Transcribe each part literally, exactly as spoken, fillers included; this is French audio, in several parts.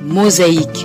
Mosaïque.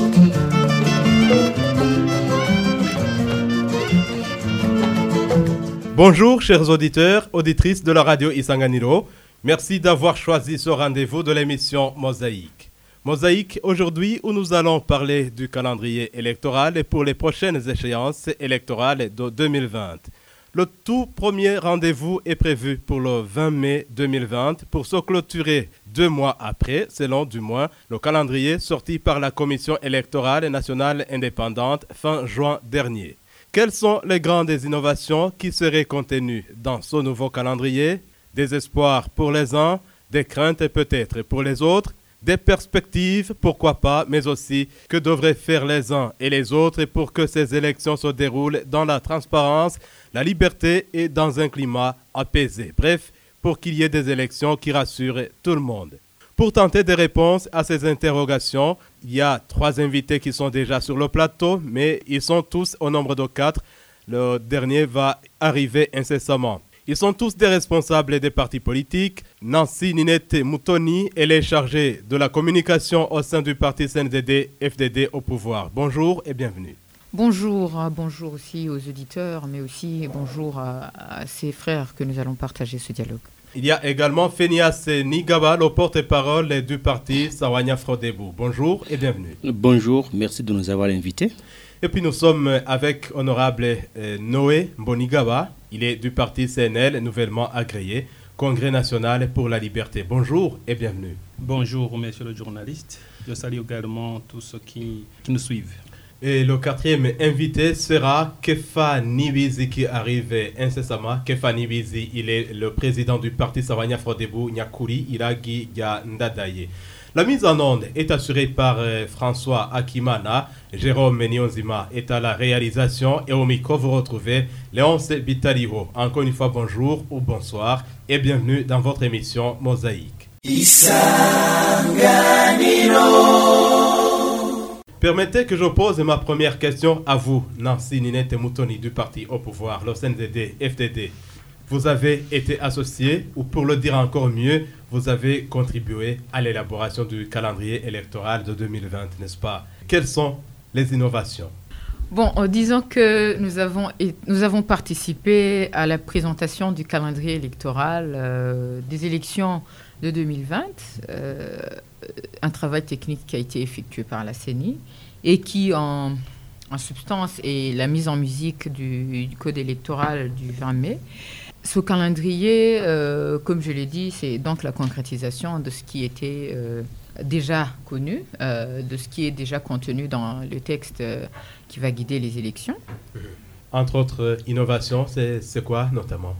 Bonjour chers auditeurs, auditrices de la radio Isanganiro. Merci d'avoir choisi ce rendez-vous de l'émission Mosaïque. Mosaïque aujourd'hui où nous allons parler du calendrier électoral et pour les prochaines échéances électorales de deux mille vingt. Le tout premier rendez-vous est prévu pour le vingt mai deux mille vingt pour se clôturer deux mois après, selon du moins le calendrier sorti par la Commission électorale nationale indépendante fin juin dernier. Quelles sont les grandes innovations qui seraient contenues dans ce nouveau calendrier? Des espoirs pour les uns, des craintes peut-être pour les autres, des perspectives, pourquoi pas, mais aussi que devraient faire les uns et les autres pour que ces élections se déroulent dans la transparence, la liberté et dans un climat apaisé. Bref, pour qu'il y ait des élections qui rassurent tout le monde. Pour tenter des réponses à ces interrogations, il y a trois invités qui sont déjà sur le plateau, mais ils sont tous au nombre de quatre. Le dernier va arriver incessamment. Ils sont tous des responsables des partis politiques. Nancy Ninette Moutoni, elle est chargée de la communication au sein du parti C N D D F D D au pouvoir. Bonjour et bienvenue. Bonjour, bonjour aussi aux auditeurs, mais aussi bonjour à, à ces frères que nous allons partager ce dialogue. Il y a également Fénias Nigaba, le porte-parole du parti Sawanya Frodebo. Bonjour et bienvenue. Bonjour, merci de nous avoir invités. Et puis nous sommes avec honorable euh, Noé Mbonigaba. Il est du parti C N L, nouvellement agréé, Congrès national pour la liberté. Bonjour et bienvenue. Bonjour, messieurs les journalistes. Je salue également tous ceux qui, qui nous suivent. Et le quatrième invité sera Kefa Nibizi qui arrive incessamment. Kefa Nibizi, il est le président du parti Sawanya Frodebo Nyakuri Iragi Ya Ndadaye. La mise en onde est assurée par euh, François Akimana. Jérôme Nyonzima est à la réalisation et au micro vous retrouvez Léonce Bitaliho. Encore une fois bonjour ou bonsoir et bienvenue dans votre émission Mosaïque. Isanganiro. Permettez que je pose ma première question à vous, Nancy Ninette Moutoni du parti au pouvoir, le C N D D F D D. Vous avez été associé, ou pour le dire encore mieux, vous avez contribué à l'élaboration du calendrier électoral de deux mille vingt, n'est-ce pas? Quelles sont les innovations? Bon, euh, disons que nous avons, nous avons participé à la présentation du calendrier électoral euh, des élections de deux mille vingt, euh, un travail technique qui a été effectué par la C E N I et qui, en, en substance, est la mise en musique du, du code électoral du vingt mai. Ce calendrier, euh, comme je l'ai dit, c'est donc la concrétisation de ce qui était euh, déjà connu, euh, de ce qui est déjà contenu dans le texte euh, qui va guider les élections. Entre autres innovations, c'est, c'est quoi notamment?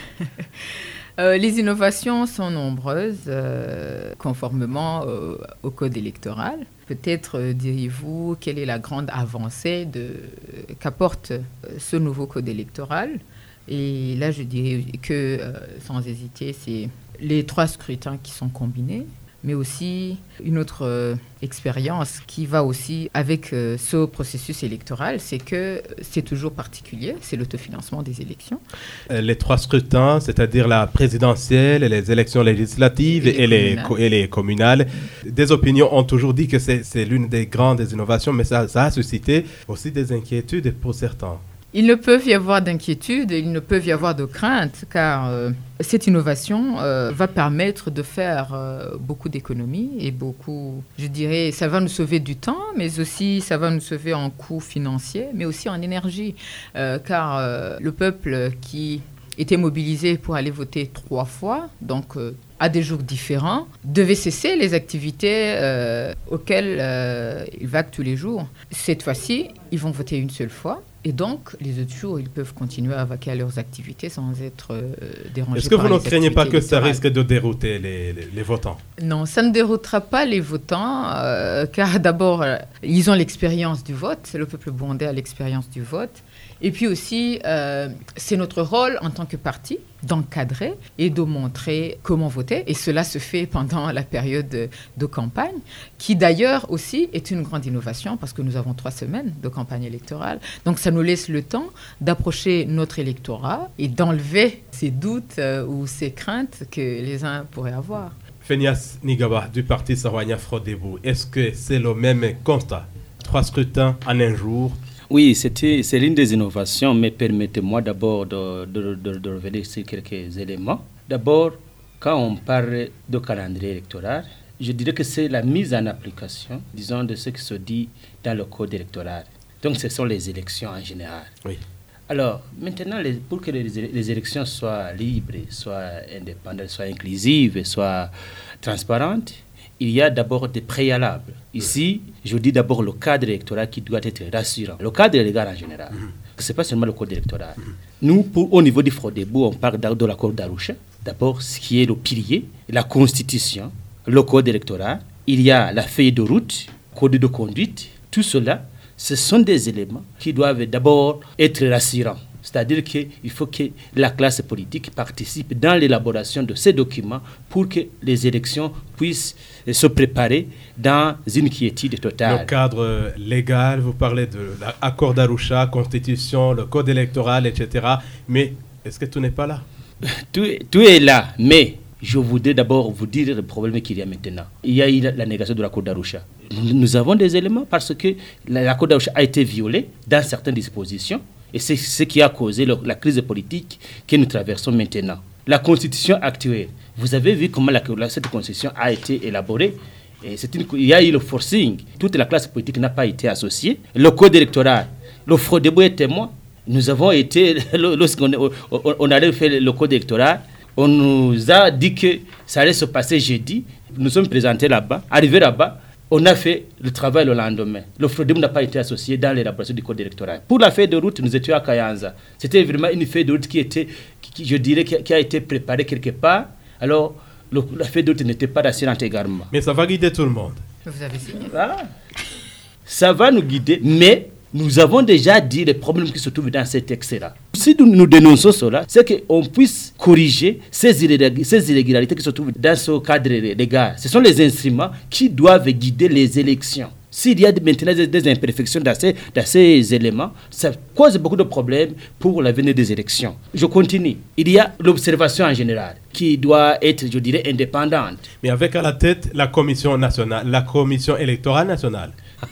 Euh, les innovations sont nombreuses, euh, conformément euh, au code électoral. Peut-être euh, diriez-vous quelle est la grande avancée de, qu'apporte euh, ce nouveau code électoral. Et là, je dirais que, euh, sans hésiter, c'est les trois scrutins qui sont combinés, mais aussi une autre euh, expérience qui va aussi avec euh, ce processus électoral, c'est que c'est toujours particulier, c'est l'autofinancement des élections. Euh, les trois scrutins, c'est-à-dire la présidentielle, les élections législatives et, et, les, co- et les communales, des opinions ont toujours dit que c'est, c'est l'une des grandes innovations, mais ça, ça a suscité aussi des inquiétudes pour certains. Il ne peut y avoir d'inquiétude, il ne peut y avoir de crainte, car euh, cette innovation euh, va permettre de faire euh, beaucoup d'économies et beaucoup, je dirais, ça va nous sauver du temps, mais aussi ça va nous sauver en coûts financiers, mais aussi en énergie, euh, car euh, le peuple qui était mobilisé pour aller voter trois fois, donc euh, à des jours différents, devait cesser les activités euh, auxquelles euh, il vague tous les jours. Cette fois-ci, ils vont voter une seule fois. Et donc, les autres jours, ils peuvent continuer à vaquer à leurs activités sans être euh, dérangés. Est-ce que par vous ne les craignez pas que ça électorales. risque de dérouter les, les, les votants? Non, ça ne déroutera pas les votants, euh, car d'abord, euh, ils ont l'expérience du vote. Le peuple burundais a l'expérience du vote. Et puis aussi, euh, c'est notre rôle en tant que parti d'encadrer et de montrer comment voter. Et cela se fait pendant la période de, de campagne, qui d'ailleurs aussi est une grande innovation parce que nous avons trois semaines de campagne électorale. Donc ça nous laisse le temps d'approcher notre électorat et d'enlever ces doutes euh, ou ces craintes que les uns pourraient avoir. Fenias Nigaba du parti Sahwanya Frodebo, est-ce que c'est le même constat? Trois scrutins en un jour. Oui, c'était, c'est l'une des innovations, mais permettez-moi d'abord de, de, de, de revenir sur quelques éléments. D'abord, quand on parle de calendrier électoral, je dirais que c'est la mise en application, disons, de ce qui se dit dans le code électoral. Donc, ce sont les élections en général. Oui. Alors, maintenant, les, pour que les, les élections soient libres, soient indépendantes, soient inclusives, soient transparentes, il y a d'abord des préalables. Ici, je dis d'abord le cadre électoral qui doit être rassurant. Le cadre légal en général. Mm-hmm. Ce n'est pas seulement le code électoral. Mm-hmm. Nous, pour, au niveau du Frodebo, on parle de l'accord d'Arusha. D'abord, ce qui est le pilier, la constitution, le code électoral. Il y a la feuille de route, code de conduite. Tout cela, ce sont des éléments qui doivent d'abord être rassurants. C'est-à-dire qu'il faut que la classe politique participe dans l'élaboration de ces documents pour que les élections puissent se préparer dans une quiétude totale. Le cadre légal, vous parlez de l'accord d'Arusha, constitution, le code électoral, et cetera. Mais est-ce que tout n'est pas là? tout, tout est là, mais je voudrais d'abord vous dire le problème qu'il y a maintenant. Il y a eu la négation de l'accord d'Arusha. Nous, nous avons des éléments parce que l'accord d'Arusha a été violé dans certaines dispositions. Et c'est ce qui a causé le, la crise politique que nous traversons maintenant. La constitution actuelle, vous avez vu comment la, la, cette constitution a été élaborée. Et c'est une, il y a eu le forcing. Toute la classe politique n'a pas été associée. Le code électoral, le Frodebo est témoin. Nous avons été, lorsqu'on on, on allait faire le code électoral, on nous a dit que ça allait se passer jeudi. Nous sommes présentés là-bas. Arrivés là-bas, on a fait le travail le lendemain. Le Frodebo n'a pas été associé dans l'élaboration du code électoral. Pour la feuille de route, nous étions à Kayanza. C'était vraiment une feuille de route qui était, qui, je dirais, qui a, qui a été préparée quelque part. Alors, le, la feuille de route n'était pas rassurante également. Mais ça va guider tout le monde. Vous avez signé. Ah, ça va nous guider, mais nous avons déjà dit les problèmes qui se trouvent dans ces textes-là. Si nous, nous dénonçons cela, c'est qu'on puisse corriger ces, irrég- ces irrégularités qui se trouvent dans ce cadre légal. Ce sont les instruments qui doivent guider les élections. S'il y a maintenant des, des imperfections dans ces, dans ces éléments, ça cause beaucoup de problèmes pour l'avenir des élections. Je continue. Il y a l'observation en général qui doit être, je dirais, indépendante. Mais avec à la tête la commission nationale, la commission électorale nationale.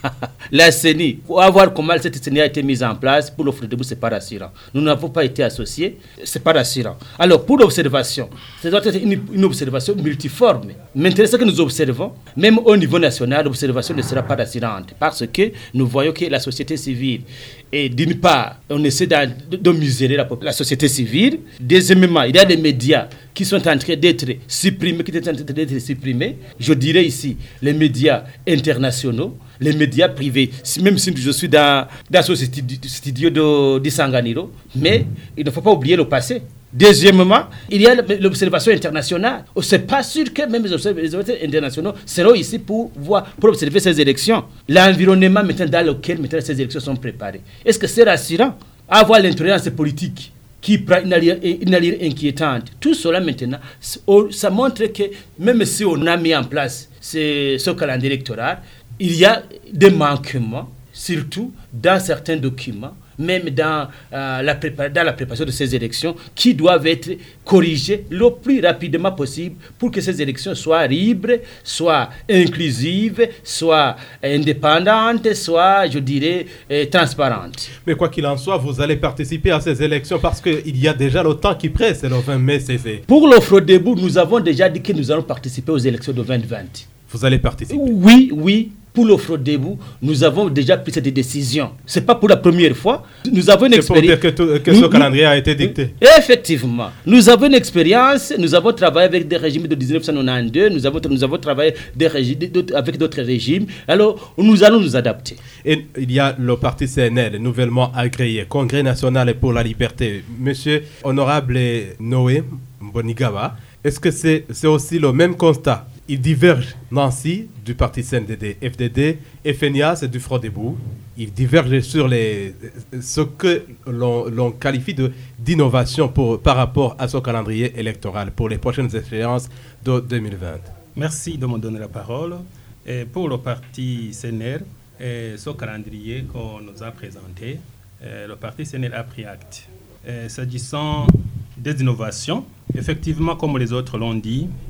La C E N I, pour voir comment cette C E N I a été mise en place, pour le Frodebo, ce n'est pas rassurant. Nous n'avons pas été associés, ce n'est pas rassurant. Alors, pour l'observation, ça doit être une, une observation multiforme. Maintenant, ce que nous observons, même au niveau national, l'observation ne sera pas rassurante parce que nous voyons que la société civile, et d'une part, on essaie de, de, de museler la, la société civile. Deuxièmement, il y a des médias qui sont en train d'être supprimés, qui sont en train d'être supprimés. Je dirais ici les médias internationaux, les médias privés, même si je suis dans, dans ce studio de, de Sanganiro, mais il ne faut pas oublier le passé. Deuxièmement, il y a l'observation internationale. On ne sait pas sûr que même les observateurs internationaux seront ici pour, voir, pour observer ces élections. L'environnement maintenant dans lequel maintenant ces élections sont préparées. Est-ce que c'est rassurant? Avoir l'intolérance politique qui prend une allure, une allure inquiétante. Tout cela maintenant, ça montre que même si on a mis en place ce, ce calendrier électoral, il y a des manquements, surtout dans certains documents, même dans, euh, la prépa- dans la préparation de ces élections, qui doivent être corrigées le plus rapidement possible pour que ces élections soient libres, soient inclusives, soient indépendantes, soient, je dirais, euh, transparentes. Mais quoi qu'il en soit, vous allez participer à ces élections parce qu'il y a déjà le temps qui presse, c'est le vingt mai, c'est fait. Pour le Frodebo, nous avons déjà dit que nous allons participer aux élections de vingt vingt. Vous allez participer? Oui, oui. Pour le Frodebo, nous avons déjà pris cette décision. Ce n'est pas pour la première fois. Nous avons une expérience. C'est pour dire que, tout, que ce nous, calendrier a été dicté. Effectivement. Nous avons une expérience. Nous avons travaillé avec des régimes de dix-neuf cent quatre-vingt-douze. Nous avons, nous avons travaillé des régimes, d'autres, avec d'autres régimes. Alors, nous allons nous adapter. Et il y a le parti C N L, nouvellement agréé, Congrès national pour la liberté. Monsieur Honorable Noé Mbonigaba, est-ce que c'est, c'est aussi le même constat? Il diverge Nancy du parti C N D D, F D D, F N I A S et du Frodebo. Il diverge sur les, ce que l'on, l'on qualifie de, d'innovation pour, par rapport à ce calendrier électoral pour les prochaines échéances de deux mille vingt. Merci de me donner la parole. Et pour le parti C N R, et ce calendrier qu'on nous a présenté, le parti C N R a pris acte. Et s'agissant des innovations, effectivement, comme les autres l'ont dit,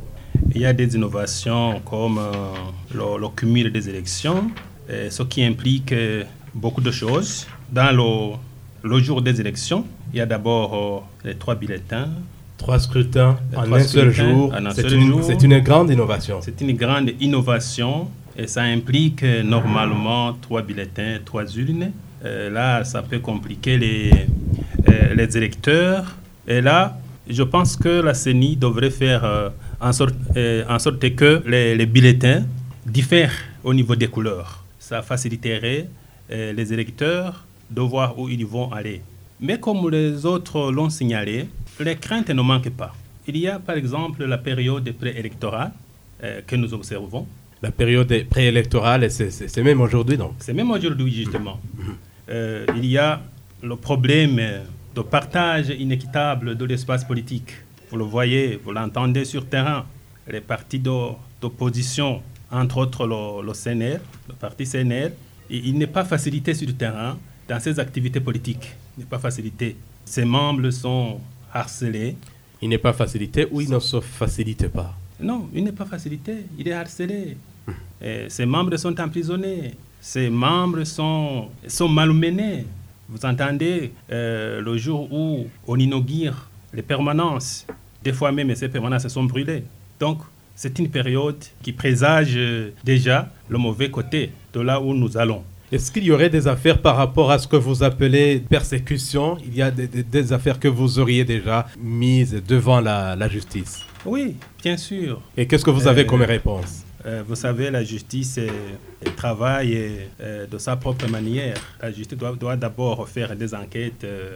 Il y a des innovations comme euh, le, le cumul des élections, et ce qui implique euh, beaucoup de choses. Dans le, le jour des élections, il y a d'abord euh, les trois bulletins. Trois scrutins Les en trois un seul scrutins jour. en un C'est seul une, jour. c'est une grande innovation. C'est une grande innovation et ça implique euh, normalement trois bulletins, trois urnes. Euh, là, ça peut compliquer les, euh, les électeurs. Et là, je pense que la C E N I devrait faire euh, en, sorte, euh, en sorte que les, les bulletins diffèrent au niveau des couleurs. Ça faciliterait euh, les électeurs de voir où ils vont aller. Mais comme les autres l'ont signalé, les craintes ne manquent pas. Il y a par exemple la période préélectorale euh, que nous observons. La période préélectorale, c'est, c'est, c'est même aujourd'hui, donc. C'est même aujourd'hui, justement. Euh, il y a le problème de partage inéquitable de l'espace politique. Vous le voyez, vous l'entendez sur terrain. Les partis d'o- d'opposition, entre autres le, le C N R, le parti C N R, il, il n'est pas facilité sur le terrain dans ses activités politiques. Il n'est pas facilité. Ses membres sont harcelés. Il n'est pas facilité ou il ne se facilite pas? Non, il n'est pas facilité. Il est harcelé. Et ses membres sont emprisonnés. Ses membres sont, sont malmenés. Vous entendez, euh, le jour où on inaugure les permanences, des fois même ces permanences sont brûlées. Donc, c'est une période qui présage euh, déjà le mauvais côté de là où nous allons. Est-ce qu'il y aurait des affaires par rapport à ce que vous appelez persécution? Il y a des, des, des affaires que vous auriez déjà mises devant la, la justice? Oui, bien sûr. Et qu'est-ce que vous avez Euh, comme réponse? Euh, vous savez, la justice euh, elle travaille euh, de sa propre manière. La justice doit, doit d'abord faire des enquêtes euh,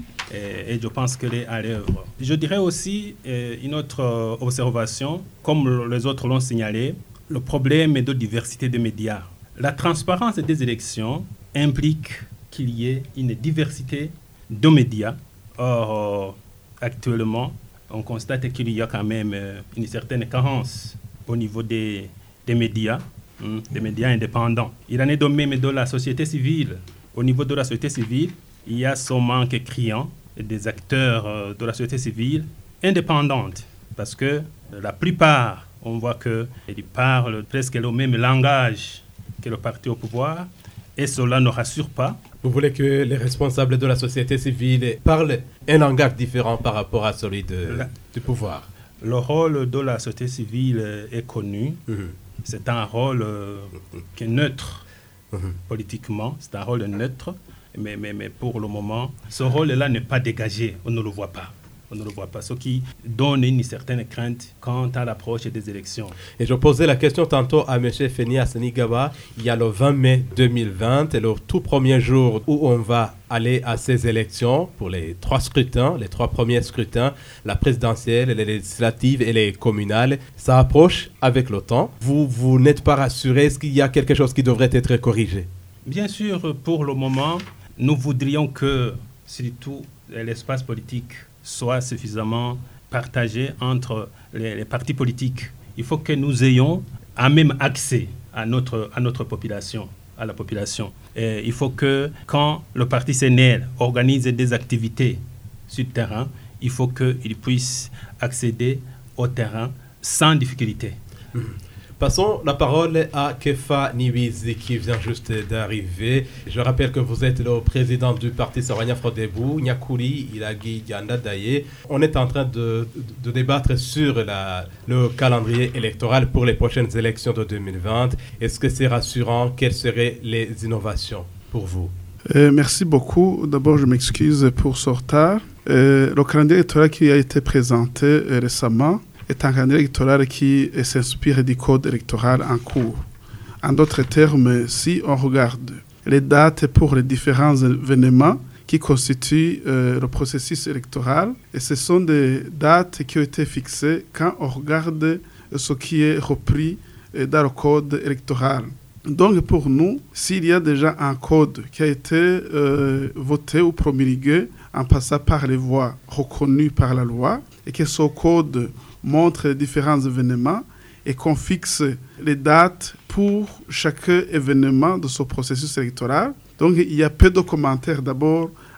et, et je pense qu'elle est à l'œuvre. Je dirais aussi euh, une autre euh, observation, comme les autres l'ont signalé, le problème de diversité des médias. La transparence des élections implique qu'il y ait une diversité de médias. Or, euh, actuellement, on constate qu'il y a quand même euh, une certaine carence au niveau des, des médias, hein, des médias indépendants. Il en est de même de la société civile. Au niveau de la société civile, il y a ce manque criant des acteurs euh, de la société civile indépendante, parce que euh, la plupart, on voit qu'ils parlent presque le même langage que le parti au pouvoir, et cela ne rassure pas. Vous voulez que les responsables de la société civile parlent un langage différent par rapport à celui de, La- du pouvoir? Le rôle de la société civile euh, est connu. Mhm. C'est un rôle euh, qui est neutre Mhm. politiquement. C'est un rôle neutre. Mais, mais, mais pour le moment, ce rôle-là n'est pas dégagé. On ne le voit pas. On ne le voit pas. Ce qui donne une certaine crainte quant à l'approche des élections. Et je posais la question tantôt à M. Feni Assenigaba. Il y a le vingt mai deux mille vingt, et le tout premier jour où on va aller à ces élections pour les trois scrutins, les trois premiers scrutins, la présidentielle, les législatives et les communales. Ça approche avec le temps. Vous, vous n'êtes pas rassuré? Est-ce qu'il y a quelque chose qui devrait être corrigé? Bien sûr, pour le moment, nous voudrions que, surtout, l'espace politique soit suffisamment partagé entre les, les partis politiques. Il faut que nous ayons un même accès à notre, à notre population, à la population. Et il faut que quand le parti C N R organise des activités sur le terrain, il faut qu'il puisse accéder au terrain sans difficulté. Mmh. Passons la parole à Kefa Niwizi qui vient juste d'arriver. Je rappelle que vous êtes le président du parti Sawanya Frodebou, Nyakuri Ilagi Yandadaye. On est en train de, de, de débattre sur la, le calendrier électoral pour les prochaines élections de deux mille vingt. Est-ce que c'est rassurant? Quelles seraient les innovations pour vous? Euh, merci beaucoup. D'abord, je m'excuse pour ce retard. Euh, le calendrier électoral qui a été présenté euh, récemment est un calendrier électoral qui euh, s'inspire du code électoral en cours. En d'autres termes, si on regarde les dates pour les différents événements qui constituent euh, le processus électoral, et ce sont des dates qui ont été fixées quand on regarde ce qui est repris euh, dans le code électoral. Donc pour nous, s'il y a déjà un code qui a été euh, voté ou promulgué en passant par les voies reconnues par la loi, et que ce code montre les différents événements et qu'on fixe les dates pour chaque événement de ce processus électoral. Donc il y a peu de commentaires d'abord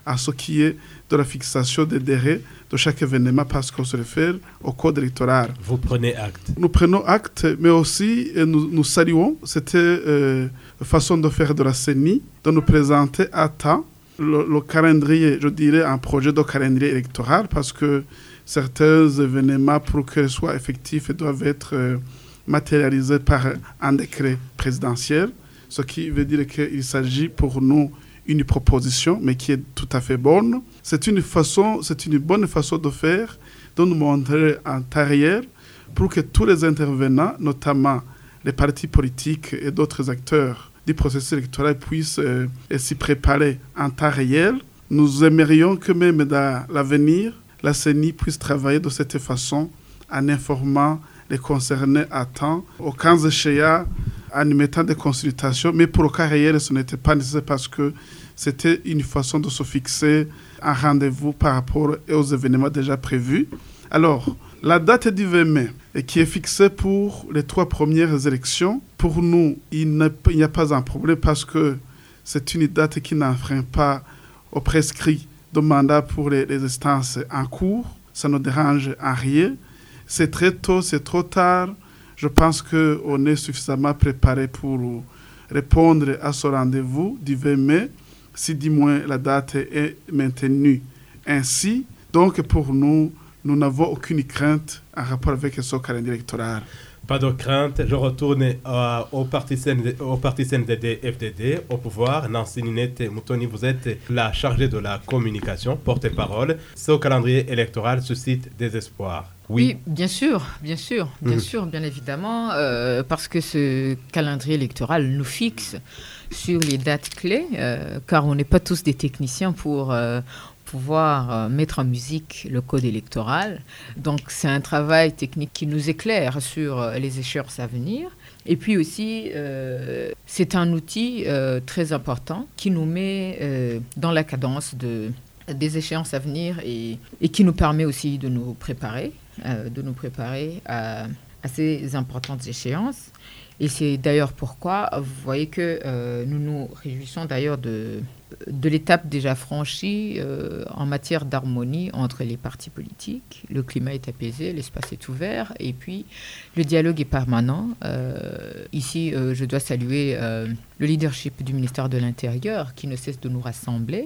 à ce qui est de la fixation des délais de chaque événement parce qu'on se réfère au code électoral. Vous prenez acte. Nous prenons acte, mais aussi nous, nous saluons cette euh, façon de faire de la C E N I, de nous présenter à temps le, le calendrier, je dirais un projet de calendrier électoral, parce que certains événements, pour qu'ils soient effectifs, doivent être euh, matérialisés par un décret présidentiel, ce qui veut dire qu'il s'agit pour nous une proposition, mais qui est tout à fait bonne. C'est une façon, c'est une bonne façon de faire, de nous montrer en temps réel pour que tous les intervenants, notamment les partis politiques et d'autres acteurs du processus électoral, puissent euh, s'y préparer en temps réel. Nous aimerions que même dans l'avenir, la C E N I puisse travailler de cette façon en informant les concernés à temps, au cas échéant, en mettant des consultations, mais pour le cas réel, ce n'était pas nécessaire parce que c'était une façon de se fixer un rendez-vous par rapport aux événements déjà prévus. Alors, la date du vingt mai, qui est fixée pour les trois premières élections, pour nous, il n'y a pas un problème parce que c'est une date qui n'enfreint pas au prescrit de mandat pour les, les instances en cours. Ça ne dérange en rien. C'est très tôt, c'est trop tard. Je pense qu'on est suffisamment préparé pour répondre à ce rendez-vous du vingt mai, si du moins la date est maintenue ainsi. Donc pour nous, nous n'avons aucune crainte en rapport avec ce calendrier électoral. Pas de crainte. Je retourne euh, au parti C N D, au parti C N D D F D D, au pouvoir. Nancy Ninette Moutoni, vous êtes la chargée de la communication, porte-parole. Ce calendrier électoral suscite des espoirs. Oui. oui, bien sûr, bien sûr, bien mmh. sûr, bien évidemment, euh, parce que ce calendrier électoral nous fixe sur les dates clés, euh, car on n'est pas tous des techniciens pour euh, pouvoir euh, mettre en musique le code électoral. Donc, c'est un travail technique qui nous éclaire sur euh, les échéances à venir. Et puis aussi, euh, c'est un outil euh, très important qui nous met euh, dans la cadence de, des échéances à venir et, et qui nous permet aussi de nous préparer. Euh, de nous préparer à, à ces importantes échéances. Et c'est d'ailleurs pourquoi vous voyez que euh, nous nous réjouissons d'ailleurs de, de l'étape déjà franchie euh, en matière d'harmonie entre les partis politiques. Le climat est apaisé, l'espace est ouvert et puis le dialogue est permanent. Euh, ici, euh, je dois saluer euh, le leadership du ministère de l'Intérieur qui ne cesse de nous rassembler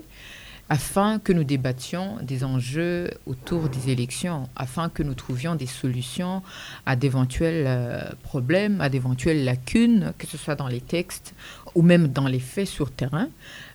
afin que nous débattions des enjeux autour des élections, afin que nous trouvions des solutions à d'éventuels euh, problèmes, à d'éventuelles lacunes, que ce soit dans les textes ou même dans les faits sur terrain.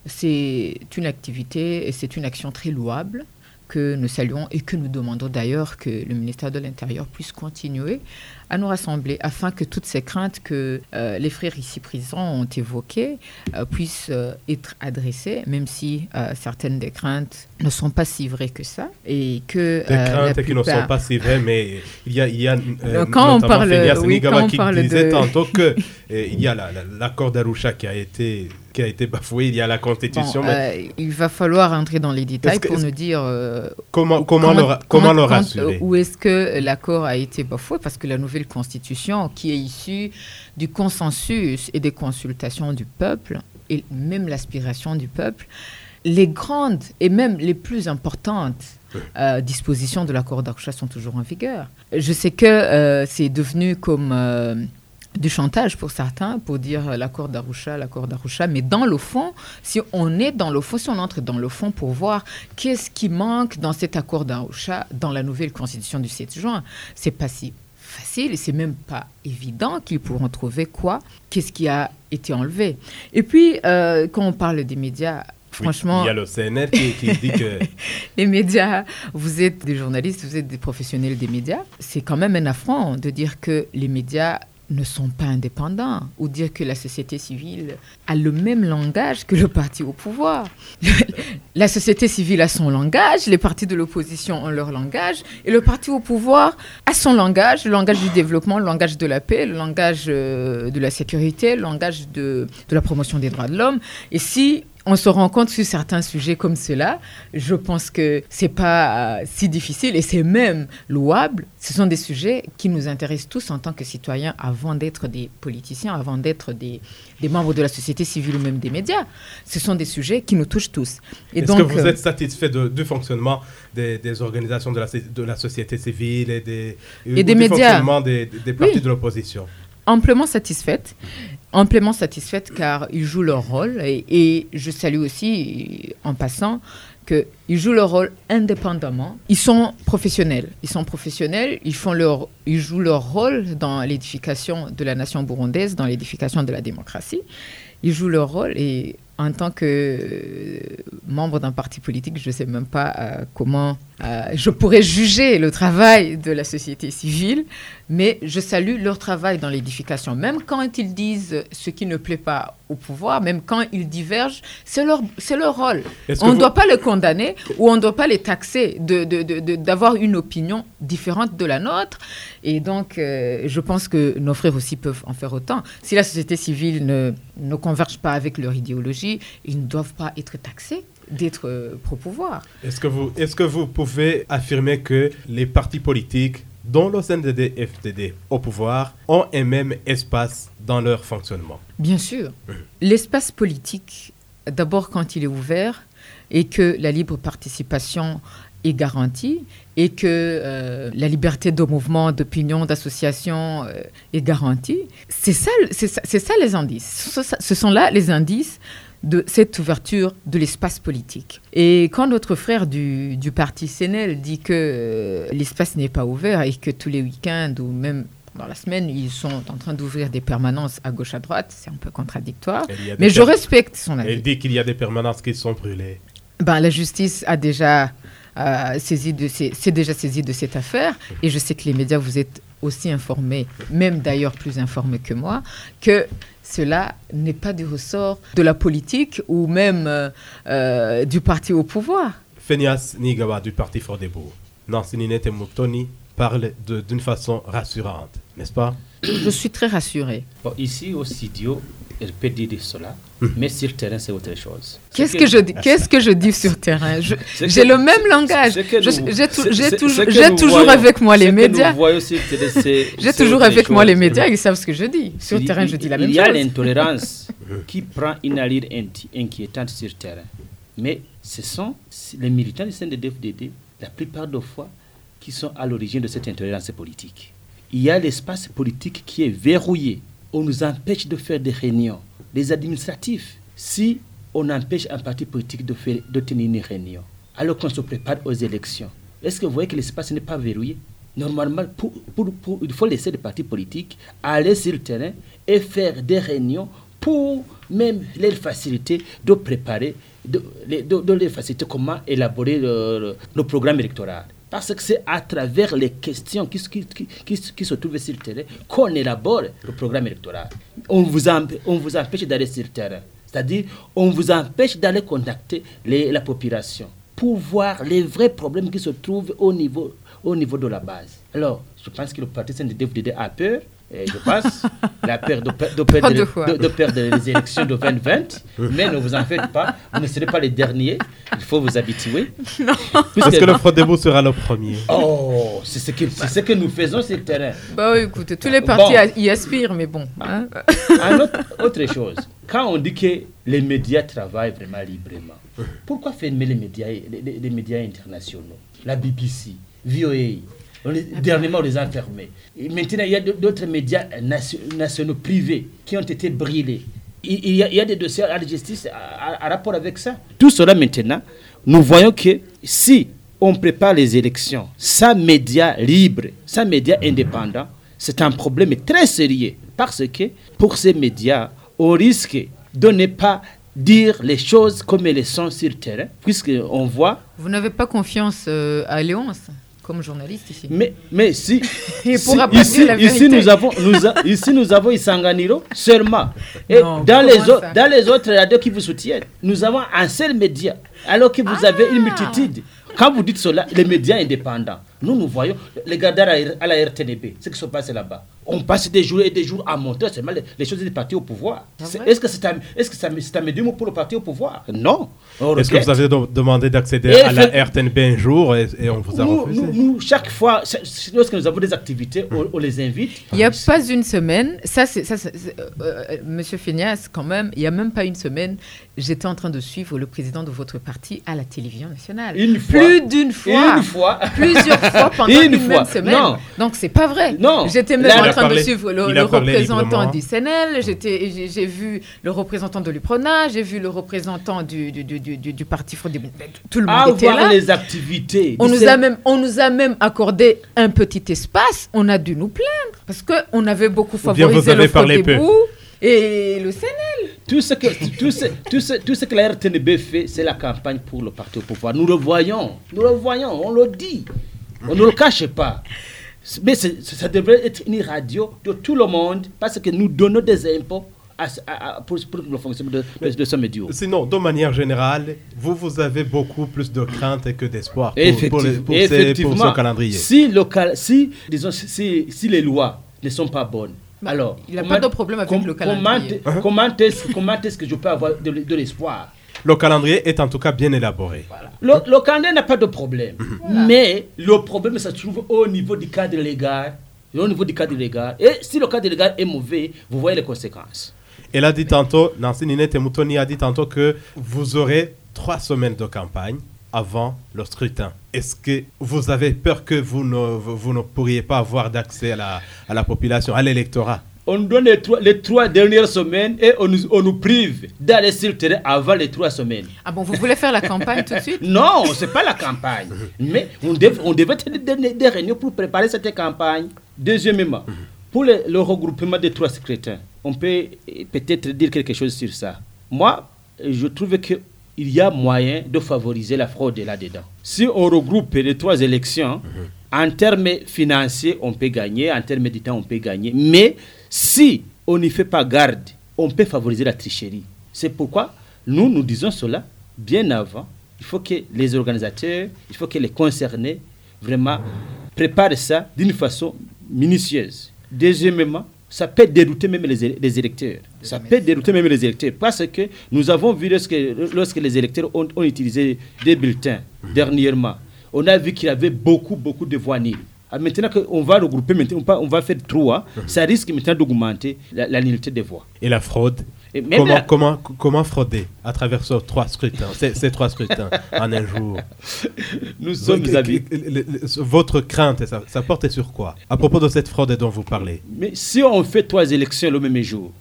C'est une activité et c'est une action très louable que nous saluons et que nous demandons d'ailleurs que le ministère de l'Intérieur puisse continuer à nous rassembler afin que toutes ces craintes que euh, les frères ici présents ont évoquées euh, puissent euh, être adressées, même si euh, certaines des craintes ne sont pas si vraies que ça. Et que, des euh, craintes plupart... qui ne sont pas si vraies, mais il y a, il y a euh, quand on parle, oui, quand on qui parle disait de... tantôt qu'il y a la, la, l'accord d'Arusha qui a été... qui a été bafoué, il y a la Constitution. Bon, mais... euh, il va falloir entrer dans les détails que, pour nous dire euh, comment, comment, comment, le, comment, comment le rassurer. Où est-ce que l'accord a été bafoué, parce que la nouvelle Constitution, qui est issue du consensus et des consultations du peuple, et même l'aspiration du peuple, les grandes et même les plus importantes euh, dispositions de l'accord d'Arusha sont toujours en vigueur. Je sais que euh, c'est devenu comme... Euh, du chantage pour certains, pour dire l'accord d'Arusha, l'accord d'Arusha. Mais dans le fond, si on est dans le fond, si on entre dans le fond pour voir qu'est-ce qui manque dans cet accord d'Arusha, dans la nouvelle constitution du sept juin, c'est pas si facile et c'est même pas évident qu'ils pourront trouver quoi, qu'est-ce qui a été enlevé. Et puis, euh, quand on parle des médias, franchement... Oui, il y a le C N R qui, qui dit que... Les médias, vous êtes des journalistes, vous êtes des professionnels des médias. C'est quand même un affront de dire que les médias ne sont pas indépendants, ou dire que la société civile a le même langage que le parti au pouvoir. La société civile a son langage, les partis de l'opposition ont leur langage, et le parti au pouvoir a son langage, le langage du développement, le langage de la paix, le langage euh, de la sécurité, le langage de, de la promotion des droits de l'homme. Et si on se rend compte sur certains sujets comme cela. Je pense que c'est pas euh, si difficile et c'est même louable. Ce sont des sujets qui nous intéressent tous en tant que citoyens avant d'être des politiciens, avant d'être des, des membres de la société civile ou même des médias. Ce sont des sujets qui nous touchent tous. Et Est-ce donc, que vous euh, êtes satisfait de, du fonctionnement des, des organisations de la, de la société civile et des, et ou des du médias fonctionnement des, des partis Oui. de l'opposition? Amplement satisfaite, amplement satisfaite car ils jouent leur rôle et, et je salue aussi en passant qu'ils jouent leur rôle indépendamment. Ils sont professionnels, ils sont professionnels, ils, font leur, ils jouent leur rôle dans l'édification de la nation burundaise, dans l'édification de la démocratie. Ils jouent leur rôle et en tant que euh, membre d'un parti politique, je ne sais même pas euh, comment euh, je pourrais juger le travail de la société civile, mais je salue leur travail dans l'édification. Même quand ils disent ce qui ne plaît pas au pouvoir, même quand ils divergent, c'est leur, c'est leur rôle. Est-ce On que ne vous- doit pas les condamner ou on ne doit pas les taxer de, de, de, de- d'avoir une opinion différente de la nôtre. Et donc, euh, je pense que nos frères aussi peuvent en faire autant. Si la société civile ne, ne converge pas avec leur idéologie, ils ne doivent pas être taxés d'être euh, pro-pouvoir. Est-ce que vous, est-ce que vous pouvez affirmer que les partis politiques, dont le C N D D F D D au pouvoir, ont un même espace dans leur fonctionnement? Bien sûr. L'espace politique, d'abord quand il est ouvert et que la libre participation est garantie et que euh, la liberté de mouvement, d'opinion, d'association euh, est garantie, c'est ça, c'est ça, c'est ça les indices. Ce, ce sont là les indices de cette ouverture de l'espace politique. Et quand notre frère du, du parti C N L dit que euh, l'espace n'est pas ouvert et que tous les week-ends ou même dans la semaine, ils sont en train d'ouvrir des permanences à gauche à droite, c'est un peu contradictoire. Il y a des Mais je per- respecte son avis. Elle dit qu'il y a des permanences qui sont brûlées. Ben, la justice a déjà, euh, saisi de ces, s'est déjà saisie de cette affaire et je sais que les médias, vous êtes aussi informés, même d'ailleurs plus informés que moi, que cela n'est pas du ressort de la politique ou même euh, euh, du parti au pouvoir. Phineas Nigawa du Parti Frodebo, Nancy Ninette Moutoni, parle de- d'une façon rassurante, n'est-ce pas? Je suis très rassurée. Bon, ici au studio, elle peut dire cela, mais sur le terrain, c'est autre chose. Qu'est-ce que, je dis, qu'est-ce que je dis sur terrain je, C'est J'ai que- le même langage. c'est que Je- nous- J'ai tou- c'est- j'ai c'est- toujours, c'est que j'ai nous toujours voyons- avec moi les c'est que médias. nous voyons sur le terrain, c'est- J'ai c'est toujours autre avec moi chose. les médias, ils savent ce que je dis. Sur le Il- terrain, il- je dis la même Il y a chose. l'intolérance qui prend une allure inti- inquiétante sur le terrain. Mais ce sont les militants du C N D D F D D, la plupart des fois, qui sont à l'origine de cette intolérance politique. Il y a l'espace politique qui est verrouillé. On nous empêche de faire des réunions. Les administratifs, si on empêche un parti politique de, faire, de tenir une réunion, alors qu'on se prépare aux élections, est-ce que vous voyez que l'espace n'est pas verrouillé? Normalement, pour, pour, pour, il faut laisser les partis politiques aller sur le terrain et faire des réunions pour même les faciliter de préparer, de, de, de, de les faciliter comment élaborer le, le, le programme électoral. Parce que c'est à travers les questions qui, qui, qui, qui, qui se trouvent sur le terrain qu'on élabore le programme électoral. On vous, empêche, on vous empêche d'aller sur le terrain. C'est-à-dire, on vous empêche d'aller contacter les, la population pour voir les vrais problèmes qui se trouvent au niveau, au niveau de la base. Alors, je pense que le parti C N D D F D D a peur. Et je pense, la peur de, de, perdre, de, de perdre les élections de vingt vingt, mais ne vous en faites pas, vous ne serez pas les derniers, il faut vous habituer. Non. Parce que le Frodebo sera le premier. Oh, c'est ce que, c'est ce que nous faisons sur le terrain. Bah oui, écoutez, tous les partis Bon. y aspirent, mais bon. Hein. Un autre, autre chose, quand on dit que les médias travaillent vraiment librement, pourquoi fermer les médias, les, les médias internationaux, la B B C, V O A? On les, dernièrement, on les a fermés. Et maintenant, il y a d'autres médias nationaux privés qui ont été brûlés. Il, il, y, a, il y a des dossiers à la justice à, à, à rapport avec ça. Tout cela maintenant, nous voyons que si on prépare les élections sans médias libres, sans médias indépendants, c'est un problème très sérieux. Parce que pour ces médias, on risque de ne pas dire les choses comme elles sont sur le terrain, puisqu'on voit... Vous n'avez pas confiance euh, à Léonce comme journaliste ici. Mais, mais si, Il si pourra pas ici, dire la ici, vérité. nous avons, nous a, ici nous avons Isanganiro seulement. Et Non, dans, les comment autres, ça dans les autres radios qui vous soutiennent, nous avons un seul média, alors que vous Ah. avez une multitude. Quand vous dites cela, les médias indépendants, Nous, nous voyons, regardez à la R T N B, ce qui se passe là-bas. On passe des jours et des jours à montrer seulement les, les choses du parti au pouvoir. C'est, est-ce que c'est un, est-ce que c'est un, c'est un médium pour le parti au pouvoir? Non. Est-ce que vous avez do- demandé d'accéder et à fait, la R T N B un jour et, et on vous a nous, refusé? nous, nous, chaque fois, lorsque nous avons des activités, on, on les invite. Il n'y a pas une semaine, ça c'est, ça, c'est, c'est, euh, Monsieur Fenias, quand même, il n'y a même pas une semaine, j'étais en train de suivre le président de votre parti à la télévision nationale. Une fois. Plus d'une fois. Une fois. Plusieurs fois pendant une, une fois. Même semaine. Non. Donc c'est pas vrai. Non. J'étais même Là, en train parlé, de suivre le, le représentant du C N L, j'étais, j'ai, j'ai vu le représentant de l'U P R O N A, j'ai vu le représentant du, du, du, du, du, du parti Frodebo. Tout le monde ah, était là. les activités. On nous, a même, on nous a même accordé un petit espace, on a dû nous plaindre parce qu'on avait beaucoup favorisé le Frodebo et le C N L. Tout ce, que, tout, ce, tout, ce, tout ce que la R T N B fait, c'est la campagne pour le parti au pouvoir. Nous le voyons, nous le voyons, on le dit. On ne le cache pas. Mais c'est, ça devrait être une radio de tout le monde parce que nous donnons des impôts à, à, à, pour, pour le fonctionnement de, de, de ce média. Sinon, de manière générale, vous, vous avez beaucoup plus de crainte que d'espoir pour, Effective, pour, les, pour, effectivement, ces, pour ce calendrier. Si, le, si, disons, si, si les lois ne sont pas bonnes, bah, alors, il n'y a pas de problème avec com- le calendrier. Comment, comment, est-ce, comment est-ce que je peux avoir de, de l'espoir? Le calendrier est en tout cas bien élaboré. Voilà. Le, le calendrier n'a pas de problème. Voilà. Mais le problème se trouve au niveau du cadre légal. Au niveau du cadre légal. Et si le cadre légal est mauvais, vous voyez les conséquences. Elle a dit tantôt, Nancy Ninette Moutoni a dit tantôt que vous aurez trois semaines de campagne avant le scrutin. Est-ce que vous avez peur que vous ne, vous ne pourriez pas avoir d'accès à la, à la population, à l'électorat? On donne les trois, les trois dernières semaines et on nous, on nous prive d'aller sur le terrain avant les trois semaines. Ah bon, vous voulez faire la campagne tout de suite? Non, ce n'est pas la campagne. Mais on, dev, on devait faire des, des réunions pour préparer cette campagne. Deuxièmement, pour le, le regroupement des trois scrutins, on peut peut-être dire quelque chose sur ça. Moi, je trouve qu'il y a moyen de favoriser la fraude là-dedans. Si on regroupe les trois élections, en termes financiers, on peut gagner, en termes de temps, on peut gagner. Mais si on n'y fait pas garde, on peut favoriser la tricherie. C'est pourquoi nous, nous disons cela bien avant. Il faut que les organisateurs, il faut que les concernés vraiment préparent ça d'une façon minutieuse. Deuxièmement, ça peut dérouter même les, les électeurs. Ça peut dérouter même les électeurs. Parce que nous avons vu lorsque, lorsque les électeurs ont, ont utilisé des bulletins dernièrement, on a vu qu'il y avait beaucoup, beaucoup de voix nulles. Alors maintenant qu'on va regrouper, maintenant on va faire trois, ça risque maintenant d'augmenter la, la nullité des voix. Et la fraude? Et comment, la... comment, comment frauder à travers ces trois scrutins, ces, ces trois scrutins en un jour? Nous sommes v- avis. Votre crainte, ça, ça porte sur quoi à propos de cette fraude dont vous parlez? Mais si on fait trois élections le même jour,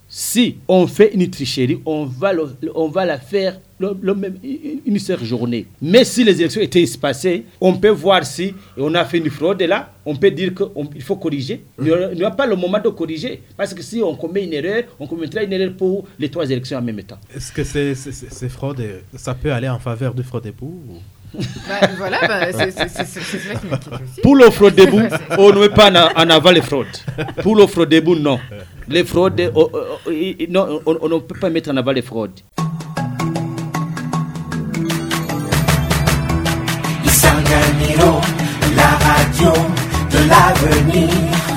si on fait une tricherie, on va, le, on va la faire le, le même, une seule journée. Mais si les élections étaient espacées, on peut voir si on a fait une fraude là, on peut dire qu'il faut corriger. Il n'y a pas le moment de corriger. Parce que si on commet une erreur, on commettra une erreur pour les trois élections en même temps. Est-ce que ces, ces, ces fraudes, ça peut aller en faveur du Frodebo ou... Bah, voilà, bah, c'est, c'est, c'est, c'est, c'est ça qui m'inquiète aussi. Pour le Frodebo, on ne met pas en, en avant les fraudes. Pour le Frodebo, non. Les fraudes, oh, oh, oh, non, on, on ne peut pas mettre en avant les fraudes. Isanganiro, la radio de l'avenir.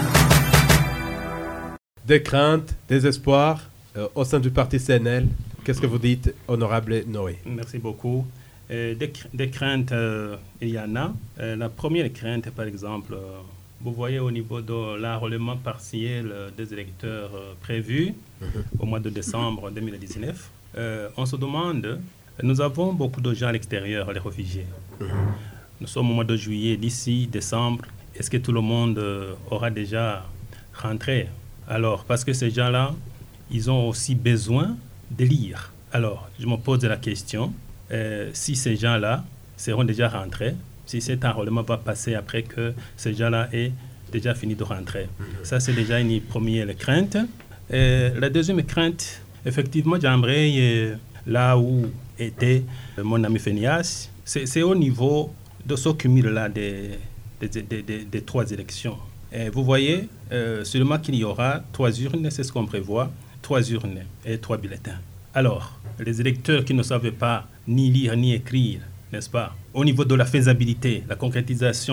Des craintes, des espoirs euh, au sein du parti C N L. Qu'est-ce que vous dites, honorable Noé? Merci beaucoup. Euh, des, des craintes, euh, il y en a. Euh, la première crainte, par exemple, euh, vous voyez au niveau de l'enrôlement partiel euh, des électeurs euh, prévus mm-hmm. au mois de décembre deux mille dix-neuf, euh, on se demande, nous avons beaucoup de gens à l'extérieur, les réfugiés. Mm-hmm. Nous sommes au mois de juillet, d'ici décembre, est-ce que tout le monde euh, aura déjà rentré? Alors, parce que ces gens-là, ils ont aussi besoin de lire. Alors, je me pose la question, euh, si ces gens-là seront déjà rentrés, si cet enrôlement va passer après que ces gens-là aient déjà fini de rentrer. Ça, c'est déjà une première crainte. Et la deuxième crainte, effectivement, j'aimerais, euh, là où était mon ami Fenias, c'est, c'est au niveau de ce cumul-là des, des, des, des, des trois élections. Et vous voyez, euh, seulement qu'il y aura trois urnes, c'est ce qu'on prévoit, trois urnes et trois bulletins. Alors, les électeurs qui ne savaient pas ni lire ni écrire, n'est-ce pas, au niveau de la faisabilité, la concrétisation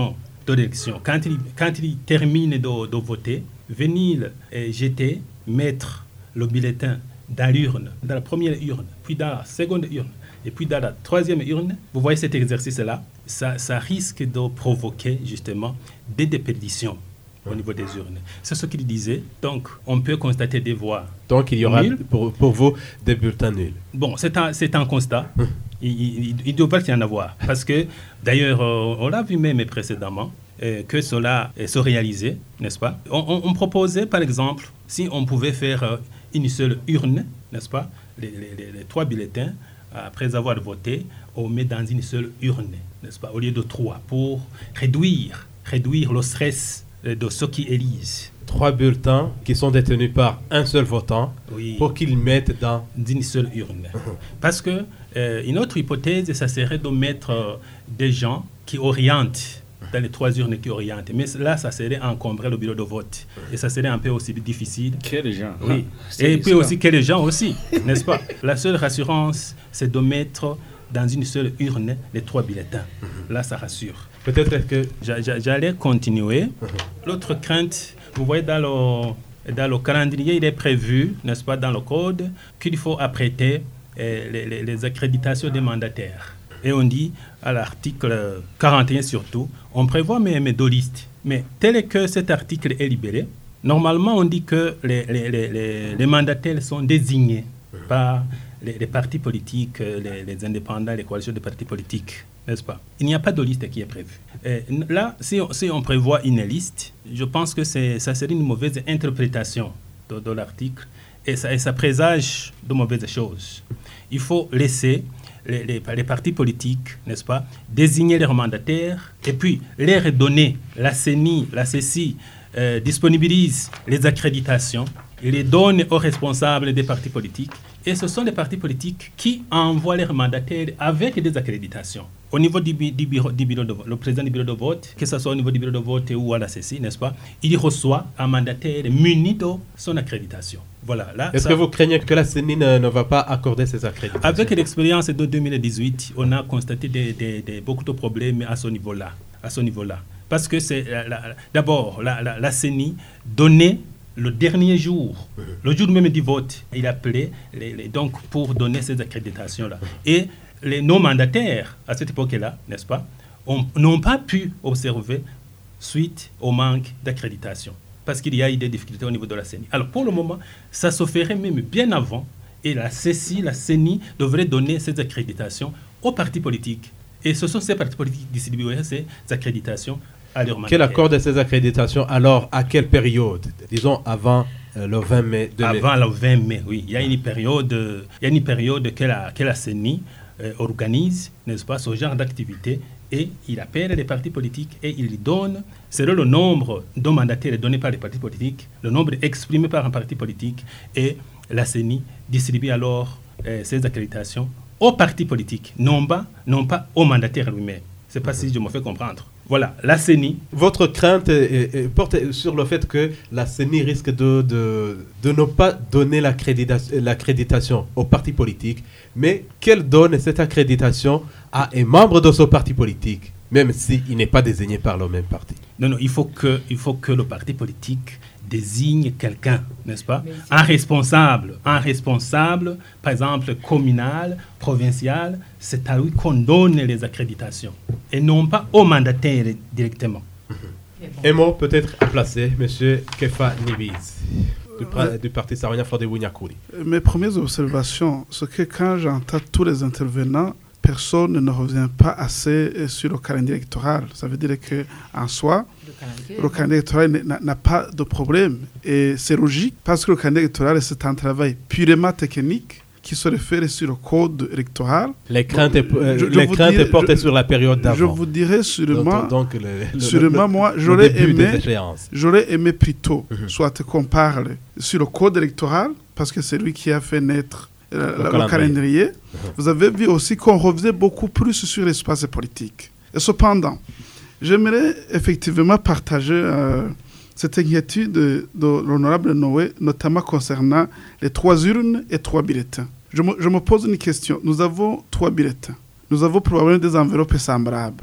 de l'élection, quand il, quand il termine de, de voter, venir euh, jeter, mettre le bulletin dans l'urne, dans la première urne, puis dans la seconde urne, et puis dans la troisième urne, vous voyez cet exercice-là, ça, ça risque de provoquer justement des déperditions au niveau des urnes. C'est ce qu'il disait. Donc, on peut constater des voix. Donc, il y aura pour, pour vous des bulletins nuls. Bon, c'est un, c'est un constat. il, il, il devrait y en avoir. Parce que, d'ailleurs, euh, on l'a vu même précédemment, euh, que cela euh, se réalisait, n'est-ce pas? On, on, on proposait, par exemple, si on pouvait faire euh, une seule urne, n'est-ce pas? Les, les, les, les trois bulletins, après avoir voté, on met dans une seule urne, n'est-ce pas? Au lieu de trois, pour réduire, réduire le stress de ceux qui élisent. Trois bulletins qui sont détenus par un seul votant, oui, pour qu'ils mettent dans une seule urne. Parce que euh, une autre hypothèse, ça serait de mettre euh, des gens qui orientent dans les trois urnes qui orientent. Mais là, ça serait encombrer le bureau de vote. Et ça serait un peu aussi difficile. Quels gens? Oui. Et puis aussi, quels gens aussi, n'est-ce pas? La seule rassurance, c'est de mettre dans une seule urne les trois bulletins. Là, ça rassure. Peut-être que... J'allais continuer. L'autre crainte, vous voyez, dans le, dans le calendrier, il est prévu, n'est-ce pas, dans le code, qu'il faut apprêter eh, les, les, les accréditations des mandataires. Et on dit, à l'article quarante et un surtout, on prévoit même deux listes. Mais tel que cet article est libéré, normalement, on dit que les, les, les, les, les mandataires sont désignés par les, les partis politiques, les, les indépendants, les coalitions de partis politiques, n'est-ce pas? Il n'y a pas de liste qui est prévue. Et là, si on, si on prévoit une liste, je pense que c'est, ça serait une mauvaise interprétation de, de l'article et ça, et ça présage de mauvaises choses. Il faut laisser les, les, les partis politiques, n'est-ce pas, désigner leurs mandataires et puis leur donner, la C E N I, la C E C I, euh, disponibilise les accréditations et les donne aux responsables des partis politiques. Et ce sont les partis politiques qui envoient leurs mandataires avec des accréditations. Au niveau du, du, bureau, du bureau de vote, le président du bureau de vote, que ce soit au niveau du bureau de vote ou à la C E C I, n'est-ce pas, il reçoit un mandataire muni de son accréditation. Voilà, là, Est-ce ça, que vous craignez que la C E N I ne, ne va pas accorder ces accréditations? Avec l'expérience de deux mille dix-huit, on a constaté des, des, des, beaucoup de problèmes à ce niveau-là. À ce niveau-là. Parce que c'est la, la, d'abord, la, la, la C E N I donnait le dernier jour, mmh. le jour même du vote, il appelait les, les, donc pour donner ces accréditations-là. Et les, nos mandataires, à cette époque-là, n'est-ce pas, on, n'ont pas pu observer suite au manque d'accréditation. Parce qu'il y a eu des difficultés au niveau de la C E N I. Alors, pour le moment, ça se ferait même bien avant. Et la C E C I, la C E N I devrait donner ces accréditations aux partis politiques. Et ce sont ces partis politiques qui distribueraient ces accréditations à leurs mandataires. Quel accord de ces accréditations, alors, à quelle période? Disons avant euh, le vingt mai deux mille. Avant le vingt mai, oui. Il y a une période, euh, il y a une période que la, que la C E N I euh, organise, n'est-ce pas, ce genre d'activité. Et il appelle les partis politiques et il donne, selon le nombre de mandataires donnés par les partis politiques, le nombre exprimé par un parti politique, et la C E N I distribue alors euh, ces accréditations aux partis politiques, non pas, non pas aux mandataires lui-même. Je ne sais pas si je me fais comprendre. Voilà, la C E N I. Votre crainte est, est, porte sur le fait que la C E N I risque de, de, de ne pas donner l'accréditation, l'accréditation aux partis politiques, mais qu'elle donne cette accréditation à un membre de ce parti politique, même s'il n'est pas désigné par le même parti. Non, non, il faut que, il faut que le parti politique désigne quelqu'un, n'est-ce pas? Un responsable, un responsable, par exemple, communal, provincial, c'est à lui qu'on donne les accréditations, et non pas au mandataire directement. Mm-hmm. Un mot peut-être à placer, M. Kefa Nibiz, du, euh, du parti Sarwania Frode Wunyakuri. Mes premières observations, c'est que quand j'entends tous les intervenants, personne ne revient pas assez sur le calendrier électoral. Ça veut dire qu'en soi, le calendrier, le calendrier électoral n'a, n'a pas de problème. Et c'est logique parce que le calendrier électoral, c'est un travail purement technique qui se réfère sur le code électoral. Les craintes, donc, euh, je, les je craintes dirais, portent je, sur la période d'avant. Je vous dirais sûrement, donc, donc le, le, sûrement le, moi, le j'aurais aimé, j'aurais aimé plutôt, mm-hmm. soit qu'on parle sur le code électoral, parce que c'est lui qui a fait naître Le, le calendrier. calendrier. Uh-huh. Vous avez vu aussi qu'on revenait beaucoup plus sur l'espace politique. Et cependant, j'aimerais effectivement partager euh, cette inquiétude de, de l'honorable Noé, notamment concernant les trois urnes et trois bulletins. Je me, je me pose une question. Nous avons trois bulletins. Nous avons probablement des enveloppes semblables.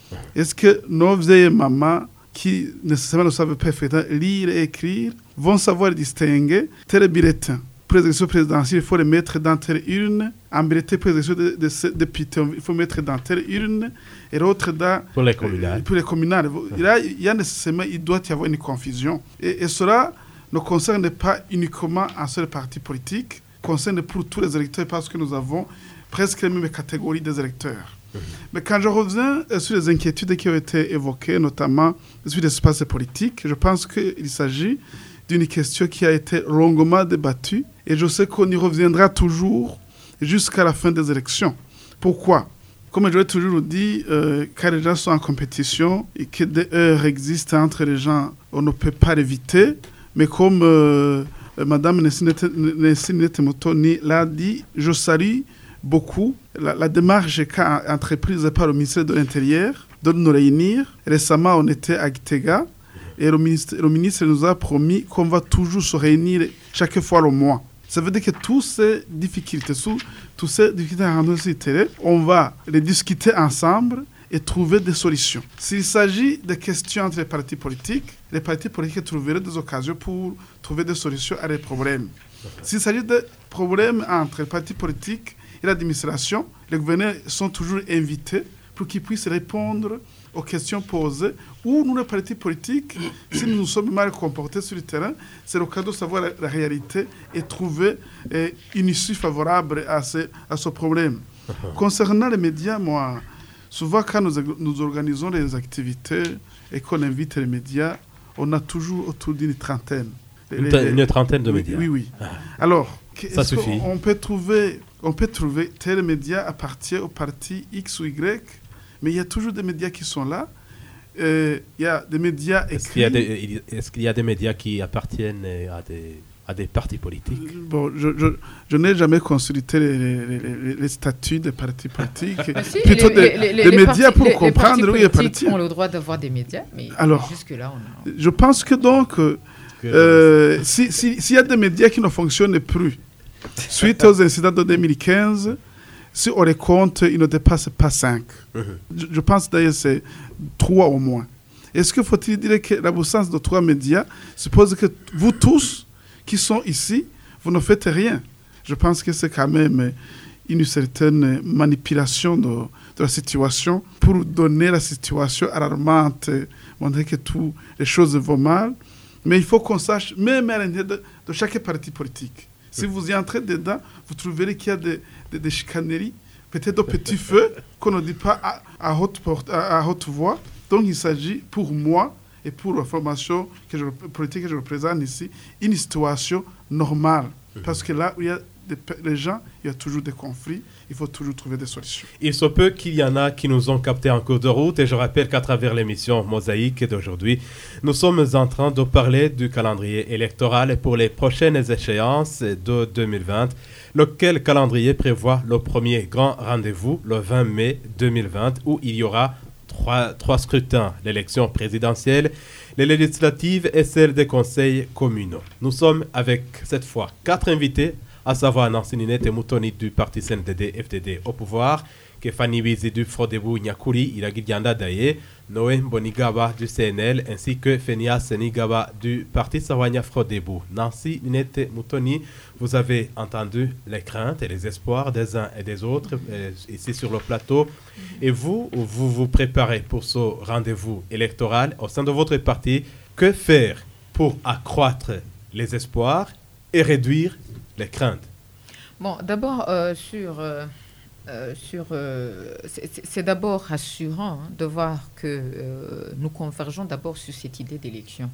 Est-ce que nos vieilles mamans, qui nécessairement ne savent pas faire lire et écrire, vont savoir distinguer tel bulletin pour les élections présidentielles, il faut les mettre dans telle urne, un bulletin pour les élections de, de, de députés, il faut mettre dans telle urne, et l'autre dans... Pour les communales. Euh, pour les communales. Il y a, il y a nécessairement, il doit y avoir une confusion. Et, et cela ne concerne pas uniquement un seul parti politique, concerne pour tous les électeurs parce que nous avons presque les mêmes catégories des électeurs. Mmh. Mais quand je reviens sur les inquiétudes qui ont été évoquées, notamment sur l'espace politique, je pense qu'il s'agit d'une question qui a été longuement débattue et je sais qu'on y reviendra toujours jusqu'à la fin des élections. Pourquoi ? Comme je l'ai toujours dit, euh, quand les gens sont en compétition et que des heures existent entre les gens, on ne peut pas l'éviter. Mais comme euh, Mme Nessinette Motoni l'a dit, je salue beaucoup la, la démarche qu'a entreprise par le ministère de l'Intérieur de nous réunir. Récemment, on était à Gitega et le ministre, le ministre nous a promis qu'on va toujours se réunir chaque fois le mois. Ça veut dire que toutes ces difficultés, toutes ces difficultés à rendre on va les discuter ensemble et trouver des solutions. S'il s'agit de questions entre les partis politiques, les partis politiques trouveraient des occasions pour trouver des solutions à des problèmes. S'il s'agit de problèmes entre les partis politiques et l'administration, les gouverneurs sont toujours invités pour qu'ils puissent répondre aux questions posées. Ou nous, les partis politiques, si nous nous sommes mal comportés sur le terrain, c'est l'occasion de savoir la, la réalité et trouver eh, une issue favorable à ce, à ce problème. Concernant les médias, moi, souvent quand nous, nous organisons les activités et qu'on invite les médias, on a toujours autour d'une trentaine. Une, les, une trentaine de oui, médias. Oui, oui. Alors, ça suffit. On peut trouver, on peut trouver tel média appartient au parti X ou Y, mais il y a toujours des médias qui sont là. Euh, il y a des médias écrits. Est-ce qu'il y a des, est-ce qu'il y a des médias qui appartiennent à des, à des partis politiques? Bon, je, je, je n'ai jamais consulté les, les, les, les statuts des partis politiques. Si, plutôt les, des, les, les, des les médias partis, pour les, comprendre les où il est parti. Les partis ont le droit d'avoir des médias, mais alors, jusque-là, on a... Je pense que donc, euh, s'il si, si y a des médias qui ne fonctionnent plus, suite aux incidents de deux mille quinze, si on les compte, ils ne dépassent pas cinq. Uh-huh. Je, je pense d'ailleurs que c'est trois au moins. Est-ce qu'il faut-il dire que l'absence de trois médias suppose que vous tous qui sont ici, vous ne faites rien? Je pense que c'est quand même une certaine manipulation de, de la situation pour donner la situation alarmante, montrer que toutes les choses vont mal. Mais il faut qu'on sache, même à l'intérieur de, de chaque parti politique, si vous y entrez dedans, vous trouverez qu'il y a des, des, des chicaneries, peut-être de petits feux qu'on ne dit pas à, à, haute porte, à, à haute voix. Donc il s'agit pour moi et pour la formation que je, politique que je représente ici, une situation normale. Parce que là où il y a des, les gens, il y a toujours des conflits, il faut toujours trouver des solutions. Il se peut qu'il y en a qui nous ont captés en cours de route et je rappelle qu'à travers l'émission Mosaïque d'aujourd'hui, nous sommes en train de parler du calendrier électoral pour les prochaines échéances de deux mille vingt, lequel calendrier prévoit le premier grand rendez-vous le vingt mai deux mille vingt où il y aura trois, trois scrutins, l'élection présidentielle, les législatives et celle des conseils communaux. Nous sommes avec cette fois quatre invités, à savoir Nancy Ninette Mutoni du parti C N D D F D D au pouvoir, Kefani Wizi du Frodebu Nyakuri Iragidianda Daye, Noé Bonigaba du C N L, ainsi que Fenia Senigaba du parti Sawanya Frodebu. Nancy Ninette Mutoni, vous avez entendu les craintes et les espoirs des uns et des autres euh, ici sur le plateau. Et vous, vous vous préparez pour ce rendez-vous électoral au sein de votre parti. Que faire pour accroître les espoirs et réduire les craintes? Bon, d'abord, euh, sur, euh, euh, sur, euh, c'est, c'est d'abord rassurant hein, de voir que euh, nous convergeons d'abord sur cette idée d'élection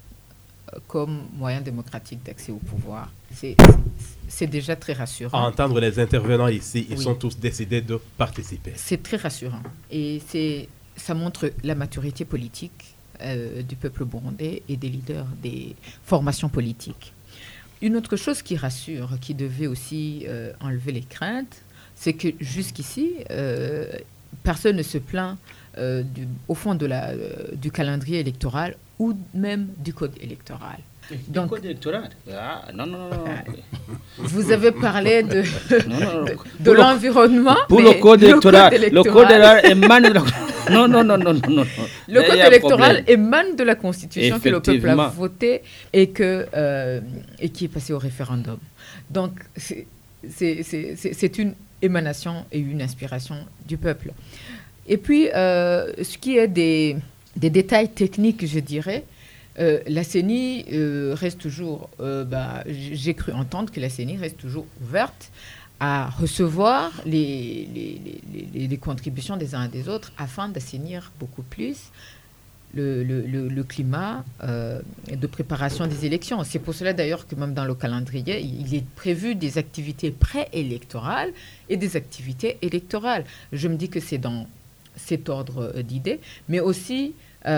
euh, comme moyen démocratique d'accès au pouvoir. C'est, c'est déjà très rassurant. À entendre les intervenants ici, ils oui. sont tous décidés de participer. C'est très rassurant. Et c'est, ça montre la maturité politique euh, du peuple burundais et des leaders des formations politiques. Une autre chose qui rassure, qui devait aussi euh, enlever les craintes, c'est que jusqu'ici, euh, personne ne se plaint euh, du, au fond de la, euh, du calendrier électoral ou même du code électoral. Du code électoral ah, Non, non, non. Vous avez parlé de, non, non, non. de, de l'environnement. Pour le code électoral, le code électoral émane de la... Non, non, non, non, non, non. Le code électoral émane de la Constitution que le peuple a votée et, que, euh, et qui est passé au référendum. Donc, c'est, c'est, c'est, c'est une émanation et une inspiration du peuple. Et puis, euh, ce qui est des, des détails techniques, je dirais, euh, la C E N I euh, reste toujours, euh, bah, j'ai cru entendre que la C E N I reste toujours ouverte à recevoir les, les, les, les contributions des uns et des autres afin d'assainir beaucoup plus le, le, le, le climat euh, de préparation des élections. C'est pour cela d'ailleurs que même dans le calendrier, il est prévu des activités préélectorales et des activités électorales. Je me dis que c'est dans cet ordre d'idées, mais aussi,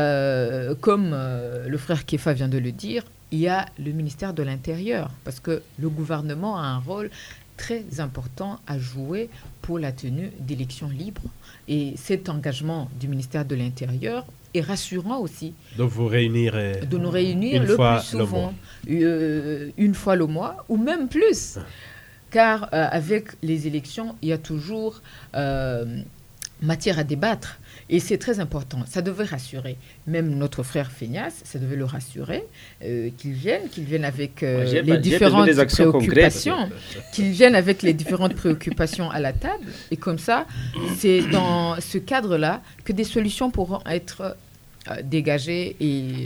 euh, comme euh, le frère Kefa vient de le dire, il y a le ministère de l'Intérieur, parce que le gouvernement a un rôle très important à jouer pour la tenue d'élections libres. Et cet engagement du ministère de l'Intérieur est rassurant aussi. De vous réunir, euh, de nous réunir le plus souvent, le euh, une fois le mois, ou même plus. Car euh, avec les élections, il y a toujours euh, matière à débattre. Et c'est très important. Ça devait rassurer. Même notre frère Feignas, ça devait le rassurer, euh, qu'il vienne, qu'il vienne avec euh, Moi, les différentes préoccupations, qu'il vienne avec les différentes préoccupations à la table. Et comme ça, c'est dans ce cadre-là que des solutions pourront être euh, dégagées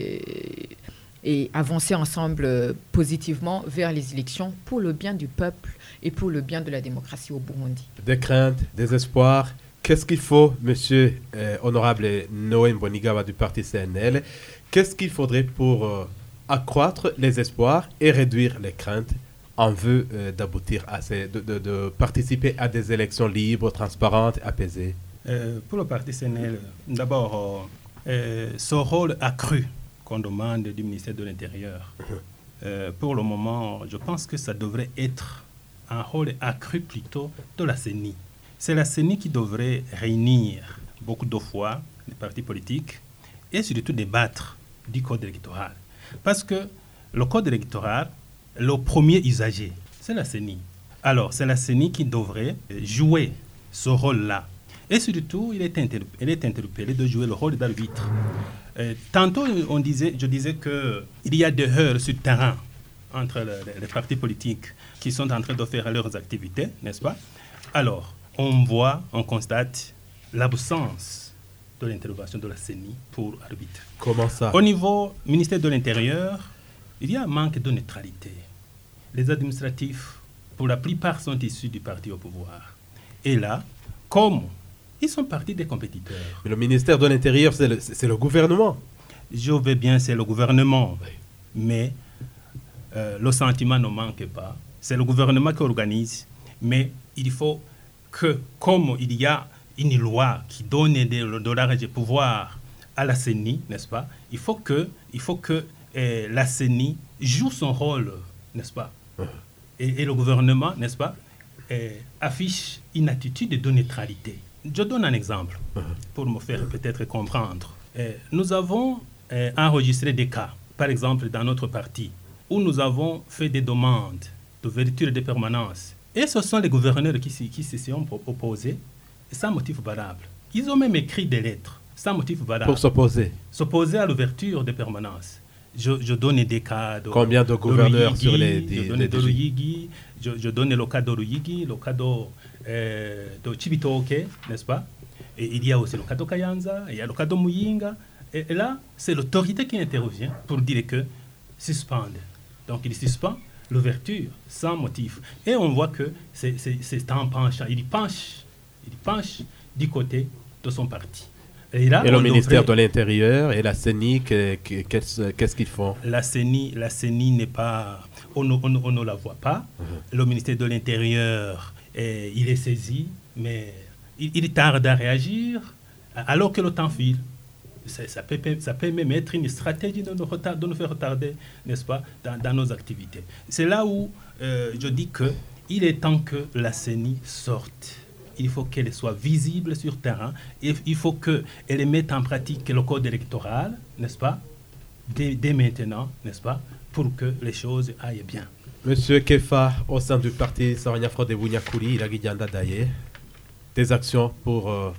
et, et avancer ensemble euh, positivement vers les élections pour le bien du peuple et pour le bien de la démocratie au Burundi. Des craintes, des espoirs. Qu'est-ce qu'il faut, monsieur euh, honorable Noé Mbonigawa du parti C N L, qu'est-ce qu'il faudrait pour euh, accroître les espoirs et réduire les craintes en vue euh, d'aboutir à ces, de, de, de participer à des élections libres, transparentes, apaisées? euh, Pour le parti C N L, d'abord, euh, ce rôle accru qu'on demande du ministère de l'Intérieur, euh, pour le moment, je pense que ça devrait être un rôle accru plutôt de la C E N I. C'est la C E N I qui devrait réunir beaucoup de fois les partis politiques et surtout débattre du code électoral. Parce que le code électoral, le premier usager, c'est la C E N I. Alors, c'est la C E N I qui devrait jouer ce rôle-là. Et surtout, il est, interp- il est interpellé de jouer le rôle d'arbitre. Euh, tantôt, on disait, je disais qu'il y a des heurts sur le terrain entre le, les partis politiques qui sont en train de faire leurs activités, n'est-ce pas? Alors, on voit, on constate l'absence de l'intervention de la C E N I pour arbitrer. Comment ça? Au niveau ministère de l'Intérieur, il y a un manque de neutralité. Les administratifs, pour la plupart, sont issus du parti au pouvoir. Et là, comme ils sont partis des compétiteurs. Mais le ministère de l'Intérieur, c'est le, c'est le gouvernement. Je veux bien, c'est le gouvernement. Oui. Mais euh, le sentiment ne manque pas. C'est le gouvernement qui organise. Mais il faut que, comme il y a une loi qui donne de, de l'argent et pouvoir à la C E N I, n'est-ce pas? Il faut que, il faut que eh, la C E N I joue son rôle, n'est-ce pas? Uh-huh. et, et le gouvernement, n'est-ce pas, eh, affiche une attitude de neutralité. Je donne un exemple uh-huh. pour me faire peut-être comprendre. Eh, nous avons eh, enregistré des cas, par exemple dans notre parti, où nous avons fait des demandes d'ouverture de permanence. Et ce sont les gouverneurs qui, qui se sont opposés sans motif valable. Ils ont même écrit des lettres sans motif valable. Pour s'opposer. S'opposer à l'ouverture de permanence. Je, je donne des cas de... Combien de gouverneurs sur les... Je donne de Ruyigi, je, je donne le cas de Ruyigi, le cas de, euh, de Chibitoke, n'est-ce pas? Et il y a aussi le cas de Kayanza, il y a le cas de Muyinga. Et, et là, c'est l'autorité qui intervient pour dire que suspende. Donc il suspend l'ouverture sans motif. Et on voit que c'est, c'est, c'est en penchant. Il penche, il penche du côté de son parti. Et, là, et le ministère devrait... de l'Intérieur et la C E N I, que, que, qu'est-ce, qu'est-ce qu'ils font? La C E N I, la C E N I n'est pas... On ne, on, on ne la voit pas. Uh-huh. Le ministère de l'Intérieur, eh, il est saisi, mais il, il tarde à réagir alors que le temps file. Ça, ça, peut, ça peut même être une stratégie de nous, retard, de nous faire retarder, n'est-ce pas, dans, dans nos activités. C'est là où euh, je dis qu'il est temps que la C E N I sorte. Il faut qu'elle soit visible sur le terrain. Et il faut qu'elle mette en pratique le code électoral, n'est-ce pas, dès, dès maintenant, n'est-ce pas, pour que les choses aillent bien. Monsieur Kefa, au sein du parti Saranyafro de Bunyakuri, il a Daye, des actions pour... Euh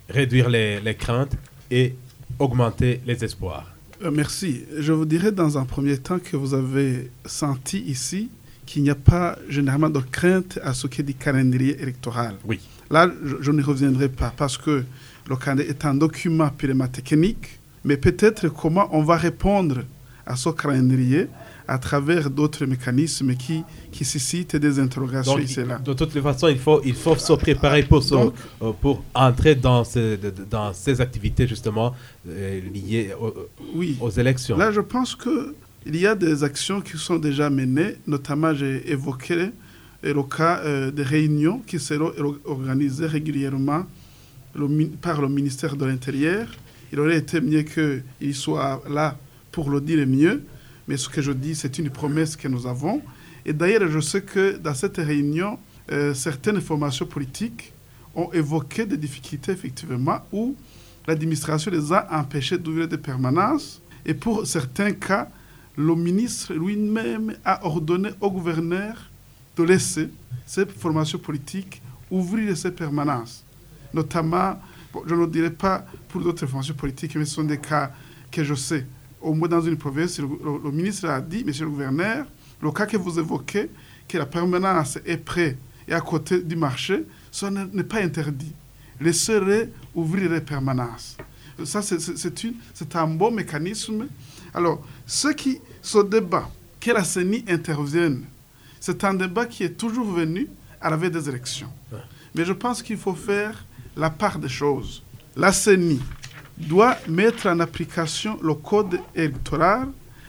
réduire les, les craintes et augmenter les espoirs. Euh, merci. Je vous dirais dans un premier temps que vous avez senti ici qu'il n'y a pas généralement de crainte à ce qui est du calendrier électoral. Oui. Là, je, je n'y reviendrai pas parce que le calendrier est un document purement technique, mais peut-être comment on va répondre à ce calendrier à travers d'autres mécanismes qui, qui suscitent des interrogations Donc, ici et là. de toute façon, il faut, il faut se préparer pour, ce, Donc, euh, pour entrer dans, ce, de, de, dans ces activités justement euh, liées au, oui. aux élections. Là, je pense qu'il y a des actions qui sont déjà menées, notamment j'ai évoqué le cas euh, des réunions qui seront organisées régulièrement le, par le ministère de l'Intérieur. Il aurait été mieux qu'il soit là pour le dire mieux, mais ce que je dis, c'est une promesse que nous avons. Et d'ailleurs, je sais que dans cette réunion, euh, certaines formations politiques ont évoqué des difficultés, effectivement, où l'administration les a empêchés d'ouvrir des permanences. Et pour certains cas, le ministre lui-même a ordonné au gouverneur de laisser ces formations politiques ouvrir ces permanences. Notamment, bon, je ne dirais pas pour d'autres formations politiques, mais ce sont des cas que je sais. Au moins dans une province, le, le, le ministre a dit, monsieur le gouverneur, le cas que vous évoquez, que la permanence est prête et à côté du marché, ça n'est pas interdit. Laissez-les ouvrir les permanences. Ça, c'est, c'est, c'est, une, c'est un bon mécanisme. Alors, ce qui, ce débat, que la C E N I intervienne, c'est un débat qui est toujours venu à la veille des élections. Mais je pense qu'il faut faire la part des choses. La C E N I doit mettre en application le code électoral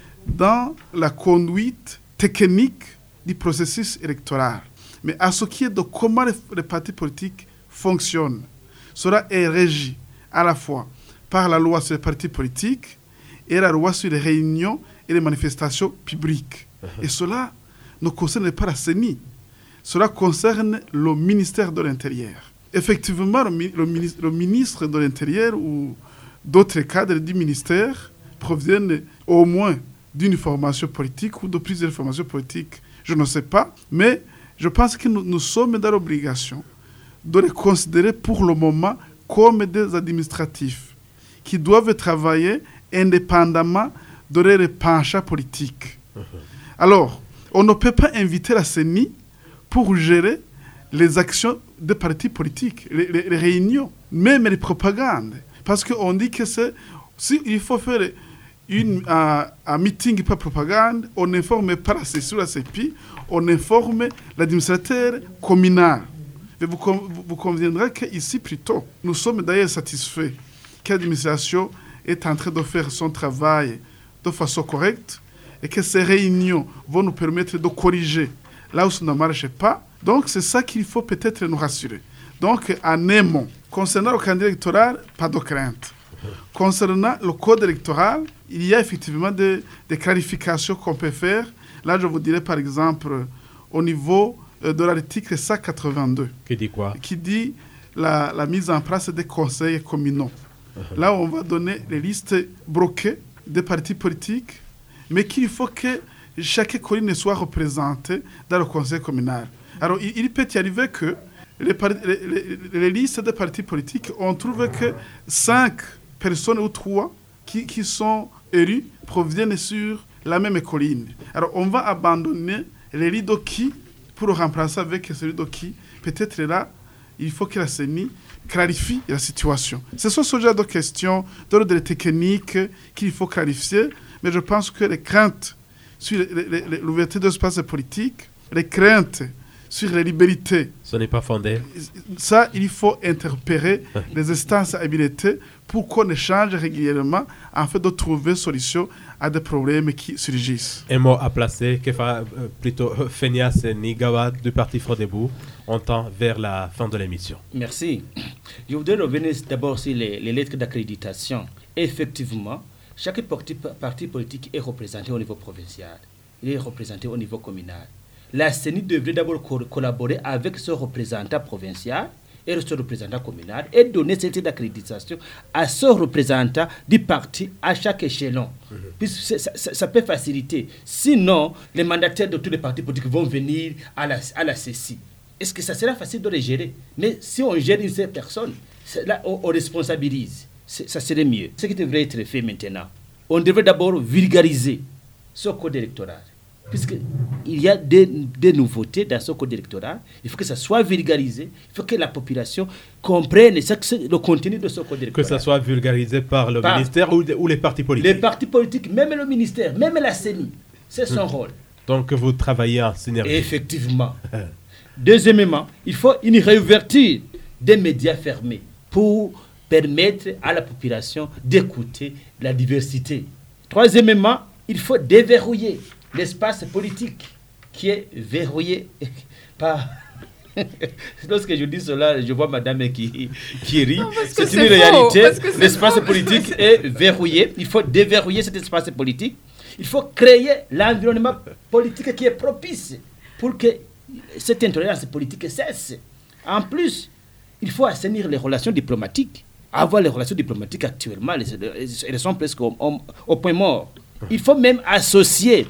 dans la conduite technique du processus électoral. Mais à ce qui est de comment les, les partis politiques fonctionnent, cela est régi à la fois par la loi sur les partis politiques et la loi sur les réunions et les manifestations publiques. Uh-huh. Et cela ne concerne pas la C E N I. Cela concerne le ministère de l'Intérieur. Effectivement, le, le, ministre, le ministre de l'Intérieur ou d'autres cadres du ministère proviennent au moins d'une formation politique ou de plusieurs formations politiques, je ne sais pas. Mais je pense que nous, nous sommes dans l'obligation de les considérer pour le moment comme des administratifs qui doivent travailler indépendamment de leurs penchants politiques. Uh-huh. Alors, on ne peut pas inviter la C E N I pour gérer les actions des partis politiques, les, les, les réunions, même les propagandes. Parce qu'on dit que c'est, si il faut faire une, un, un meeting par propagande, on n'informe pas la C C I ou la C P I, on informe l'administrateur communal. Et vous, vous conviendrez qu'ici, plutôt, nous sommes d'ailleurs satisfaits que l'administration est en train de faire son travail de façon correcte et que ces réunions vont nous permettre de corriger là où ça ne marche pas. Donc, c'est ça qu'il faut peut-être nous rassurer. Donc, en aimant, concernant le calendrier électoral, pas de crainte. Concernant le code électoral, il y a effectivement des, des clarifications qu'on peut faire. Là, je vous dirais par exemple, au niveau euh, de l'article cent quatre-vingt-deux. Qui dit quoi? Qui dit la, la mise en place des conseils communaux. Uh-huh. Là, on va donner les listes broquées des partis politiques, mais qu'il faut que chaque commune soit représentée dans le conseil communal. Alors, il, il peut y arriver que les, les, les, les listes des partis politiques, on trouve que cinq personnes ou trois qui, qui sont élus proviennent sur la même colline. Alors, on va abandonner les Lidoki pour le remplacer avec celui d'Oki. Peut-être là, il faut que la C E N I clarifie la situation. Ce sont ce genre de questions d'ordre technique qu'il faut clarifier, mais je pense que les craintes sur les, les, les, l'ouverture de l'espace politique, les craintes sur les libertés. Ce n'est pas fondé. Ça, il faut interpérer les instances habilitées pour qu'on échange régulièrement afin de trouver une solution à des problèmes qui surgissent. Un mot à placer, que fa, euh, plutôt Fenias Nigawa du Parti Frodebout. On tend vers la fin de l'émission. Merci. Je voudrais revenir d'abord sur les, les lettres d'accréditation. Effectivement, chaque parti, parti politique est représenté au niveau provincial. Il est représenté au niveau communal. La C E N I devrait d'abord co- collaborer avec ce représentant provincial et ce représentant communal et donner cette d'accréditation à ce représentant du parti à chaque échelon. Mm-hmm. Puisque ça, ça, ça peut faciliter. Sinon, les mandataires de tous les partis politiques vont venir à la, à la C C I. Est-ce que ça sera facile de les gérer? Mais si on gère une seule personne, C'est là, on, on responsabilise. C'est, ça serait mieux. Ce qui devrait être fait maintenant, on devrait d'abord vulgariser ce code électoral. Puisqu'il y a des, des nouveautés dans ce code électoral, il faut que ça soit vulgarisé, il faut que la population comprenne le contenu de ce code électoral. Que ça soit vulgarisé par le par ministère ou, ou les partis politiques. Les partis politiques, même le ministère, même la C E N I, c'est son mmh. rôle. Donc vous travaillez en synergie. Effectivement. Deuxièmement, il faut une réouverture des médias fermés pour permettre à la population d'écouter la diversité. Troisièmement, il faut déverrouiller l'espace politique qui est verrouillé par... Lorsque je dis cela, je vois madame qui, qui rit. Non, c'est, c'est une faux, réalité. L'espace faux. politique est verrouillé. Il faut déverrouiller cet espace politique. Il faut créer l'environnement politique qui est propice pour que cette intolérance politique cesse. En plus, il faut assainir les relations diplomatiques. Avoir les relations diplomatiques actuellement, elles sont presque au, au, au point mort. Il faut même associer,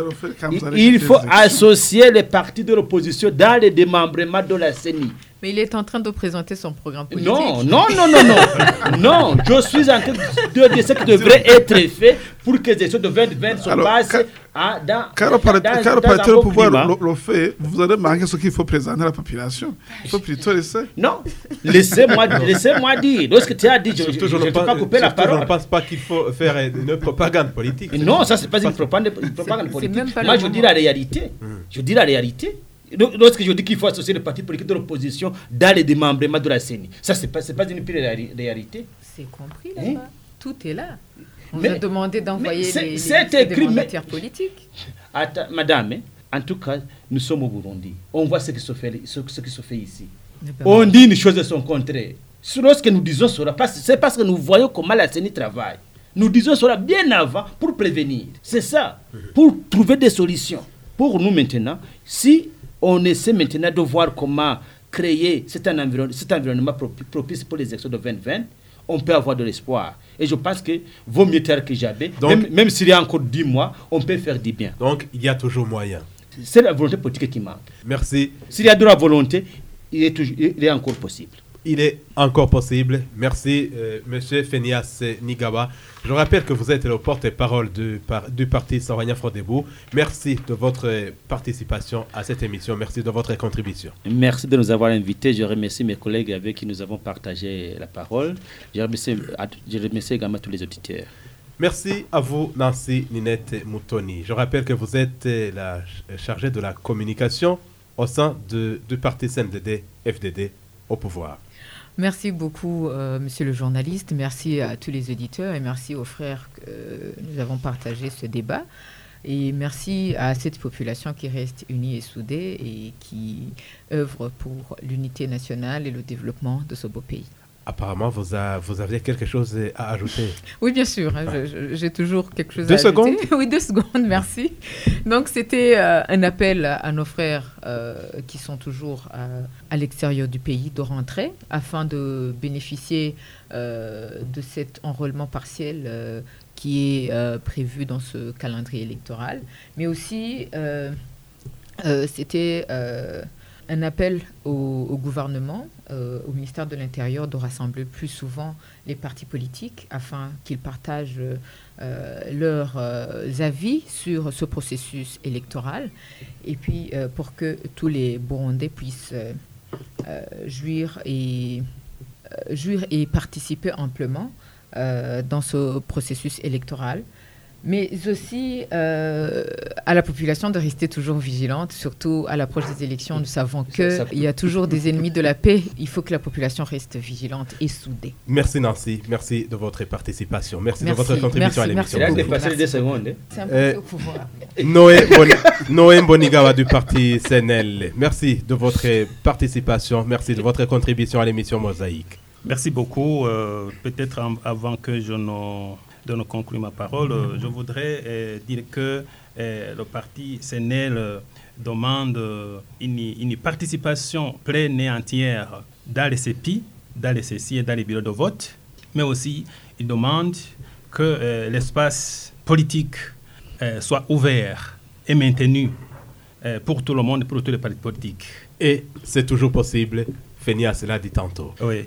il, il faut associer les partis de l'opposition dans le démembrement de la C E N I. Mais il est en train de présenter son programme politique. Non, non, non, non, non. Non, je suis en train de dire ce qui devrait être fait pour que les élections de vingt vingt se passent à, dans, car dans, dans, dans, car dans le pouvoir le, le fait, vous allez manquer ce qu'il faut présenter à la population. Il faut plutôt laisser. Non, laissez-moi, laissez-moi dire. Lorsque tu as dit, je ne vais pas couper la parole. Je ne pense pas qu'il faut faire une propagande politique. Non, ça, ce n'est pas une propagande, une propagande politique. Moi, je dis la réalité. Je dis la réalité. Lorsque je dis qu'il faut associer les partis politiques de l'opposition dans les démembrements de la C E N I, ça, ce n'est pas, c'est pas une pure réalité. C'est compris là-bas. Hein? Tout est là. On mais, a demandé d'envoyer c'est, les, c'est les, écrit, les mandataires politiques. Attends, madame, hein, en tout cas, nous sommes au Burundi. On voit ce qui se fait, ce, ce qui se fait ici. On dit une chose de son contraire. Lorsque nous disons cela, c'est parce que nous voyons comment la C E N I travaille. Nous disons cela bien avant pour prévenir. C'est ça, pour trouver des solutions. Pour nous maintenant, si on essaie maintenant de voir comment créer cet environnement, cet environnement propice pour les élections de vingt vingt, on peut avoir de l'espoir. Et je pense que vaut mieux tard que jamais. Donc, même, même s'il y a encore dix mois, on peut faire du bien. Donc, il y a toujours moyen. C'est la volonté politique qui manque. Merci. S'il y a de la volonté, il est, toujours, il est encore possible. Il est encore possible. Merci, euh, M. Phineas Nigaba. Je rappelle que vous êtes le porte-parole du, par, du parti Sahwanya-Frodebo. Merci de votre participation à cette émission. Merci de votre contribution. Merci de nous avoir invités. Je remercie mes collègues avec qui nous avons partagé la parole. Je remercie, je remercie également tous les auditeurs. Merci à vous, Nancy Ninette Moutoni. Je rappelle que vous êtes la chargée de la communication au sein de, du parti C N D D F D D au pouvoir. Merci beaucoup, euh, monsieur le journaliste. Merci à tous les auditeurs et merci aux frères que euh, nous avons partagé ce débat. Et merci à cette population qui reste unie et soudée et qui œuvre pour l'unité nationale et le développement de ce beau pays. Apparemment, vous, a, vous aviez quelque chose à ajouter. Oui, bien sûr. Hein, je, je, j'ai toujours quelque chose deux à secondes. ajouter. Oui, deux secondes, merci. Donc, c'était euh, un appel à, à nos frères euh, qui sont toujours à, à l'extérieur du pays de rentrer afin de bénéficier euh, de cet enrôlement partiel euh, qui est euh, prévu dans ce calendrier électoral. Mais aussi, euh, euh, c'était... Euh, un appel au, au gouvernement, euh, au ministère de l'Intérieur, de rassembler plus souvent les partis politiques afin qu'ils partagent euh, leurs euh, avis sur ce processus électoral et puis euh, pour que tous les Burundais puissent euh, euh, jouir, et, euh, jouir et participer amplement euh, dans ce processus électoral. Mais aussi euh, à la population de rester toujours vigilante, surtout à l'approche des élections. Nous savons qu'il y a toujours des ennemis de la paix. Il faut que la population reste vigilante et soudée. Merci Nancy, merci de votre participation. Merci, merci de votre contribution merci, à l'émission. Merci, merci. Des secondes. Hein. C'est un peu euh, au pouvoir. Noé, Boni, Noé Mbonigawa du parti C N L, merci de votre participation, merci de votre contribution à l'émission Mosaïque. Merci beaucoup. Euh, peut-être en, avant que je ne... de ne conclure ma parole, je voudrais euh, dire que euh, le parti C N L euh, demande euh, une, une participation pleine et entière dans les C E P I, dans les C C et dans les bureaux de vote, mais aussi il demande que euh, l'espace politique euh, soit ouvert et maintenu euh, pour tout le monde, pour tous les partis politiques. Et c'est toujours possible, Phineas l'a dit tantôt. Oui.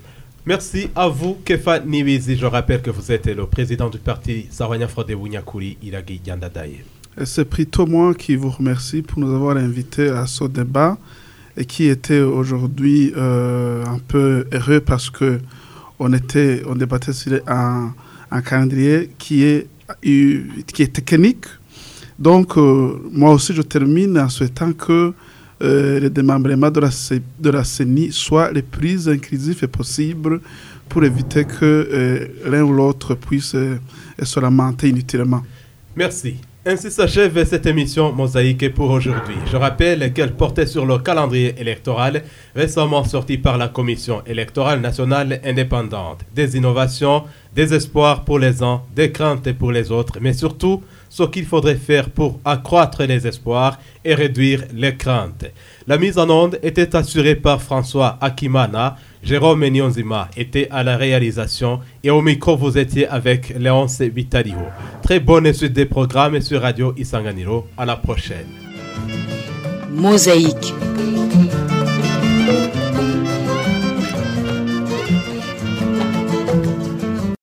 Merci à vous, Kefa Niwizi. Je rappelle que vous êtes le président du parti Sahwanya Frodebu Nyakuri Iragi Yandadaye. C'est plutôt moi qui vous remercie pour nous avoir invités à ce débat et qui était aujourd'hui euh, un peu heureux parce que on était, on débattait sur un, un calendrier qui est, qui est technique. Donc, euh, moi aussi, je termine en souhaitant que euh, le démembrement de la, de la C E N I soit le plus inclusif possible pour éviter que euh, l'un ou l'autre puisse euh, se lamenter inutilement. Merci. Ainsi s'achève cette émission Mosaïque pour aujourd'hui. Je rappelle qu'elle portait sur le calendrier électoral récemment sorti par la Commission électorale nationale indépendante. Des innovations, des espoirs pour les uns, des craintes pour les autres, mais surtout ce qu'il faudrait faire pour accroître les espoirs et réduire les craintes. La mise en onde était assurée par François Akimana. Jérôme Nyonzima était à la réalisation et au micro vous étiez avec Léonce Vitaliho. Très bonne suite des programmes sur Radio Isanganiro. À la prochaine. Mosaïque.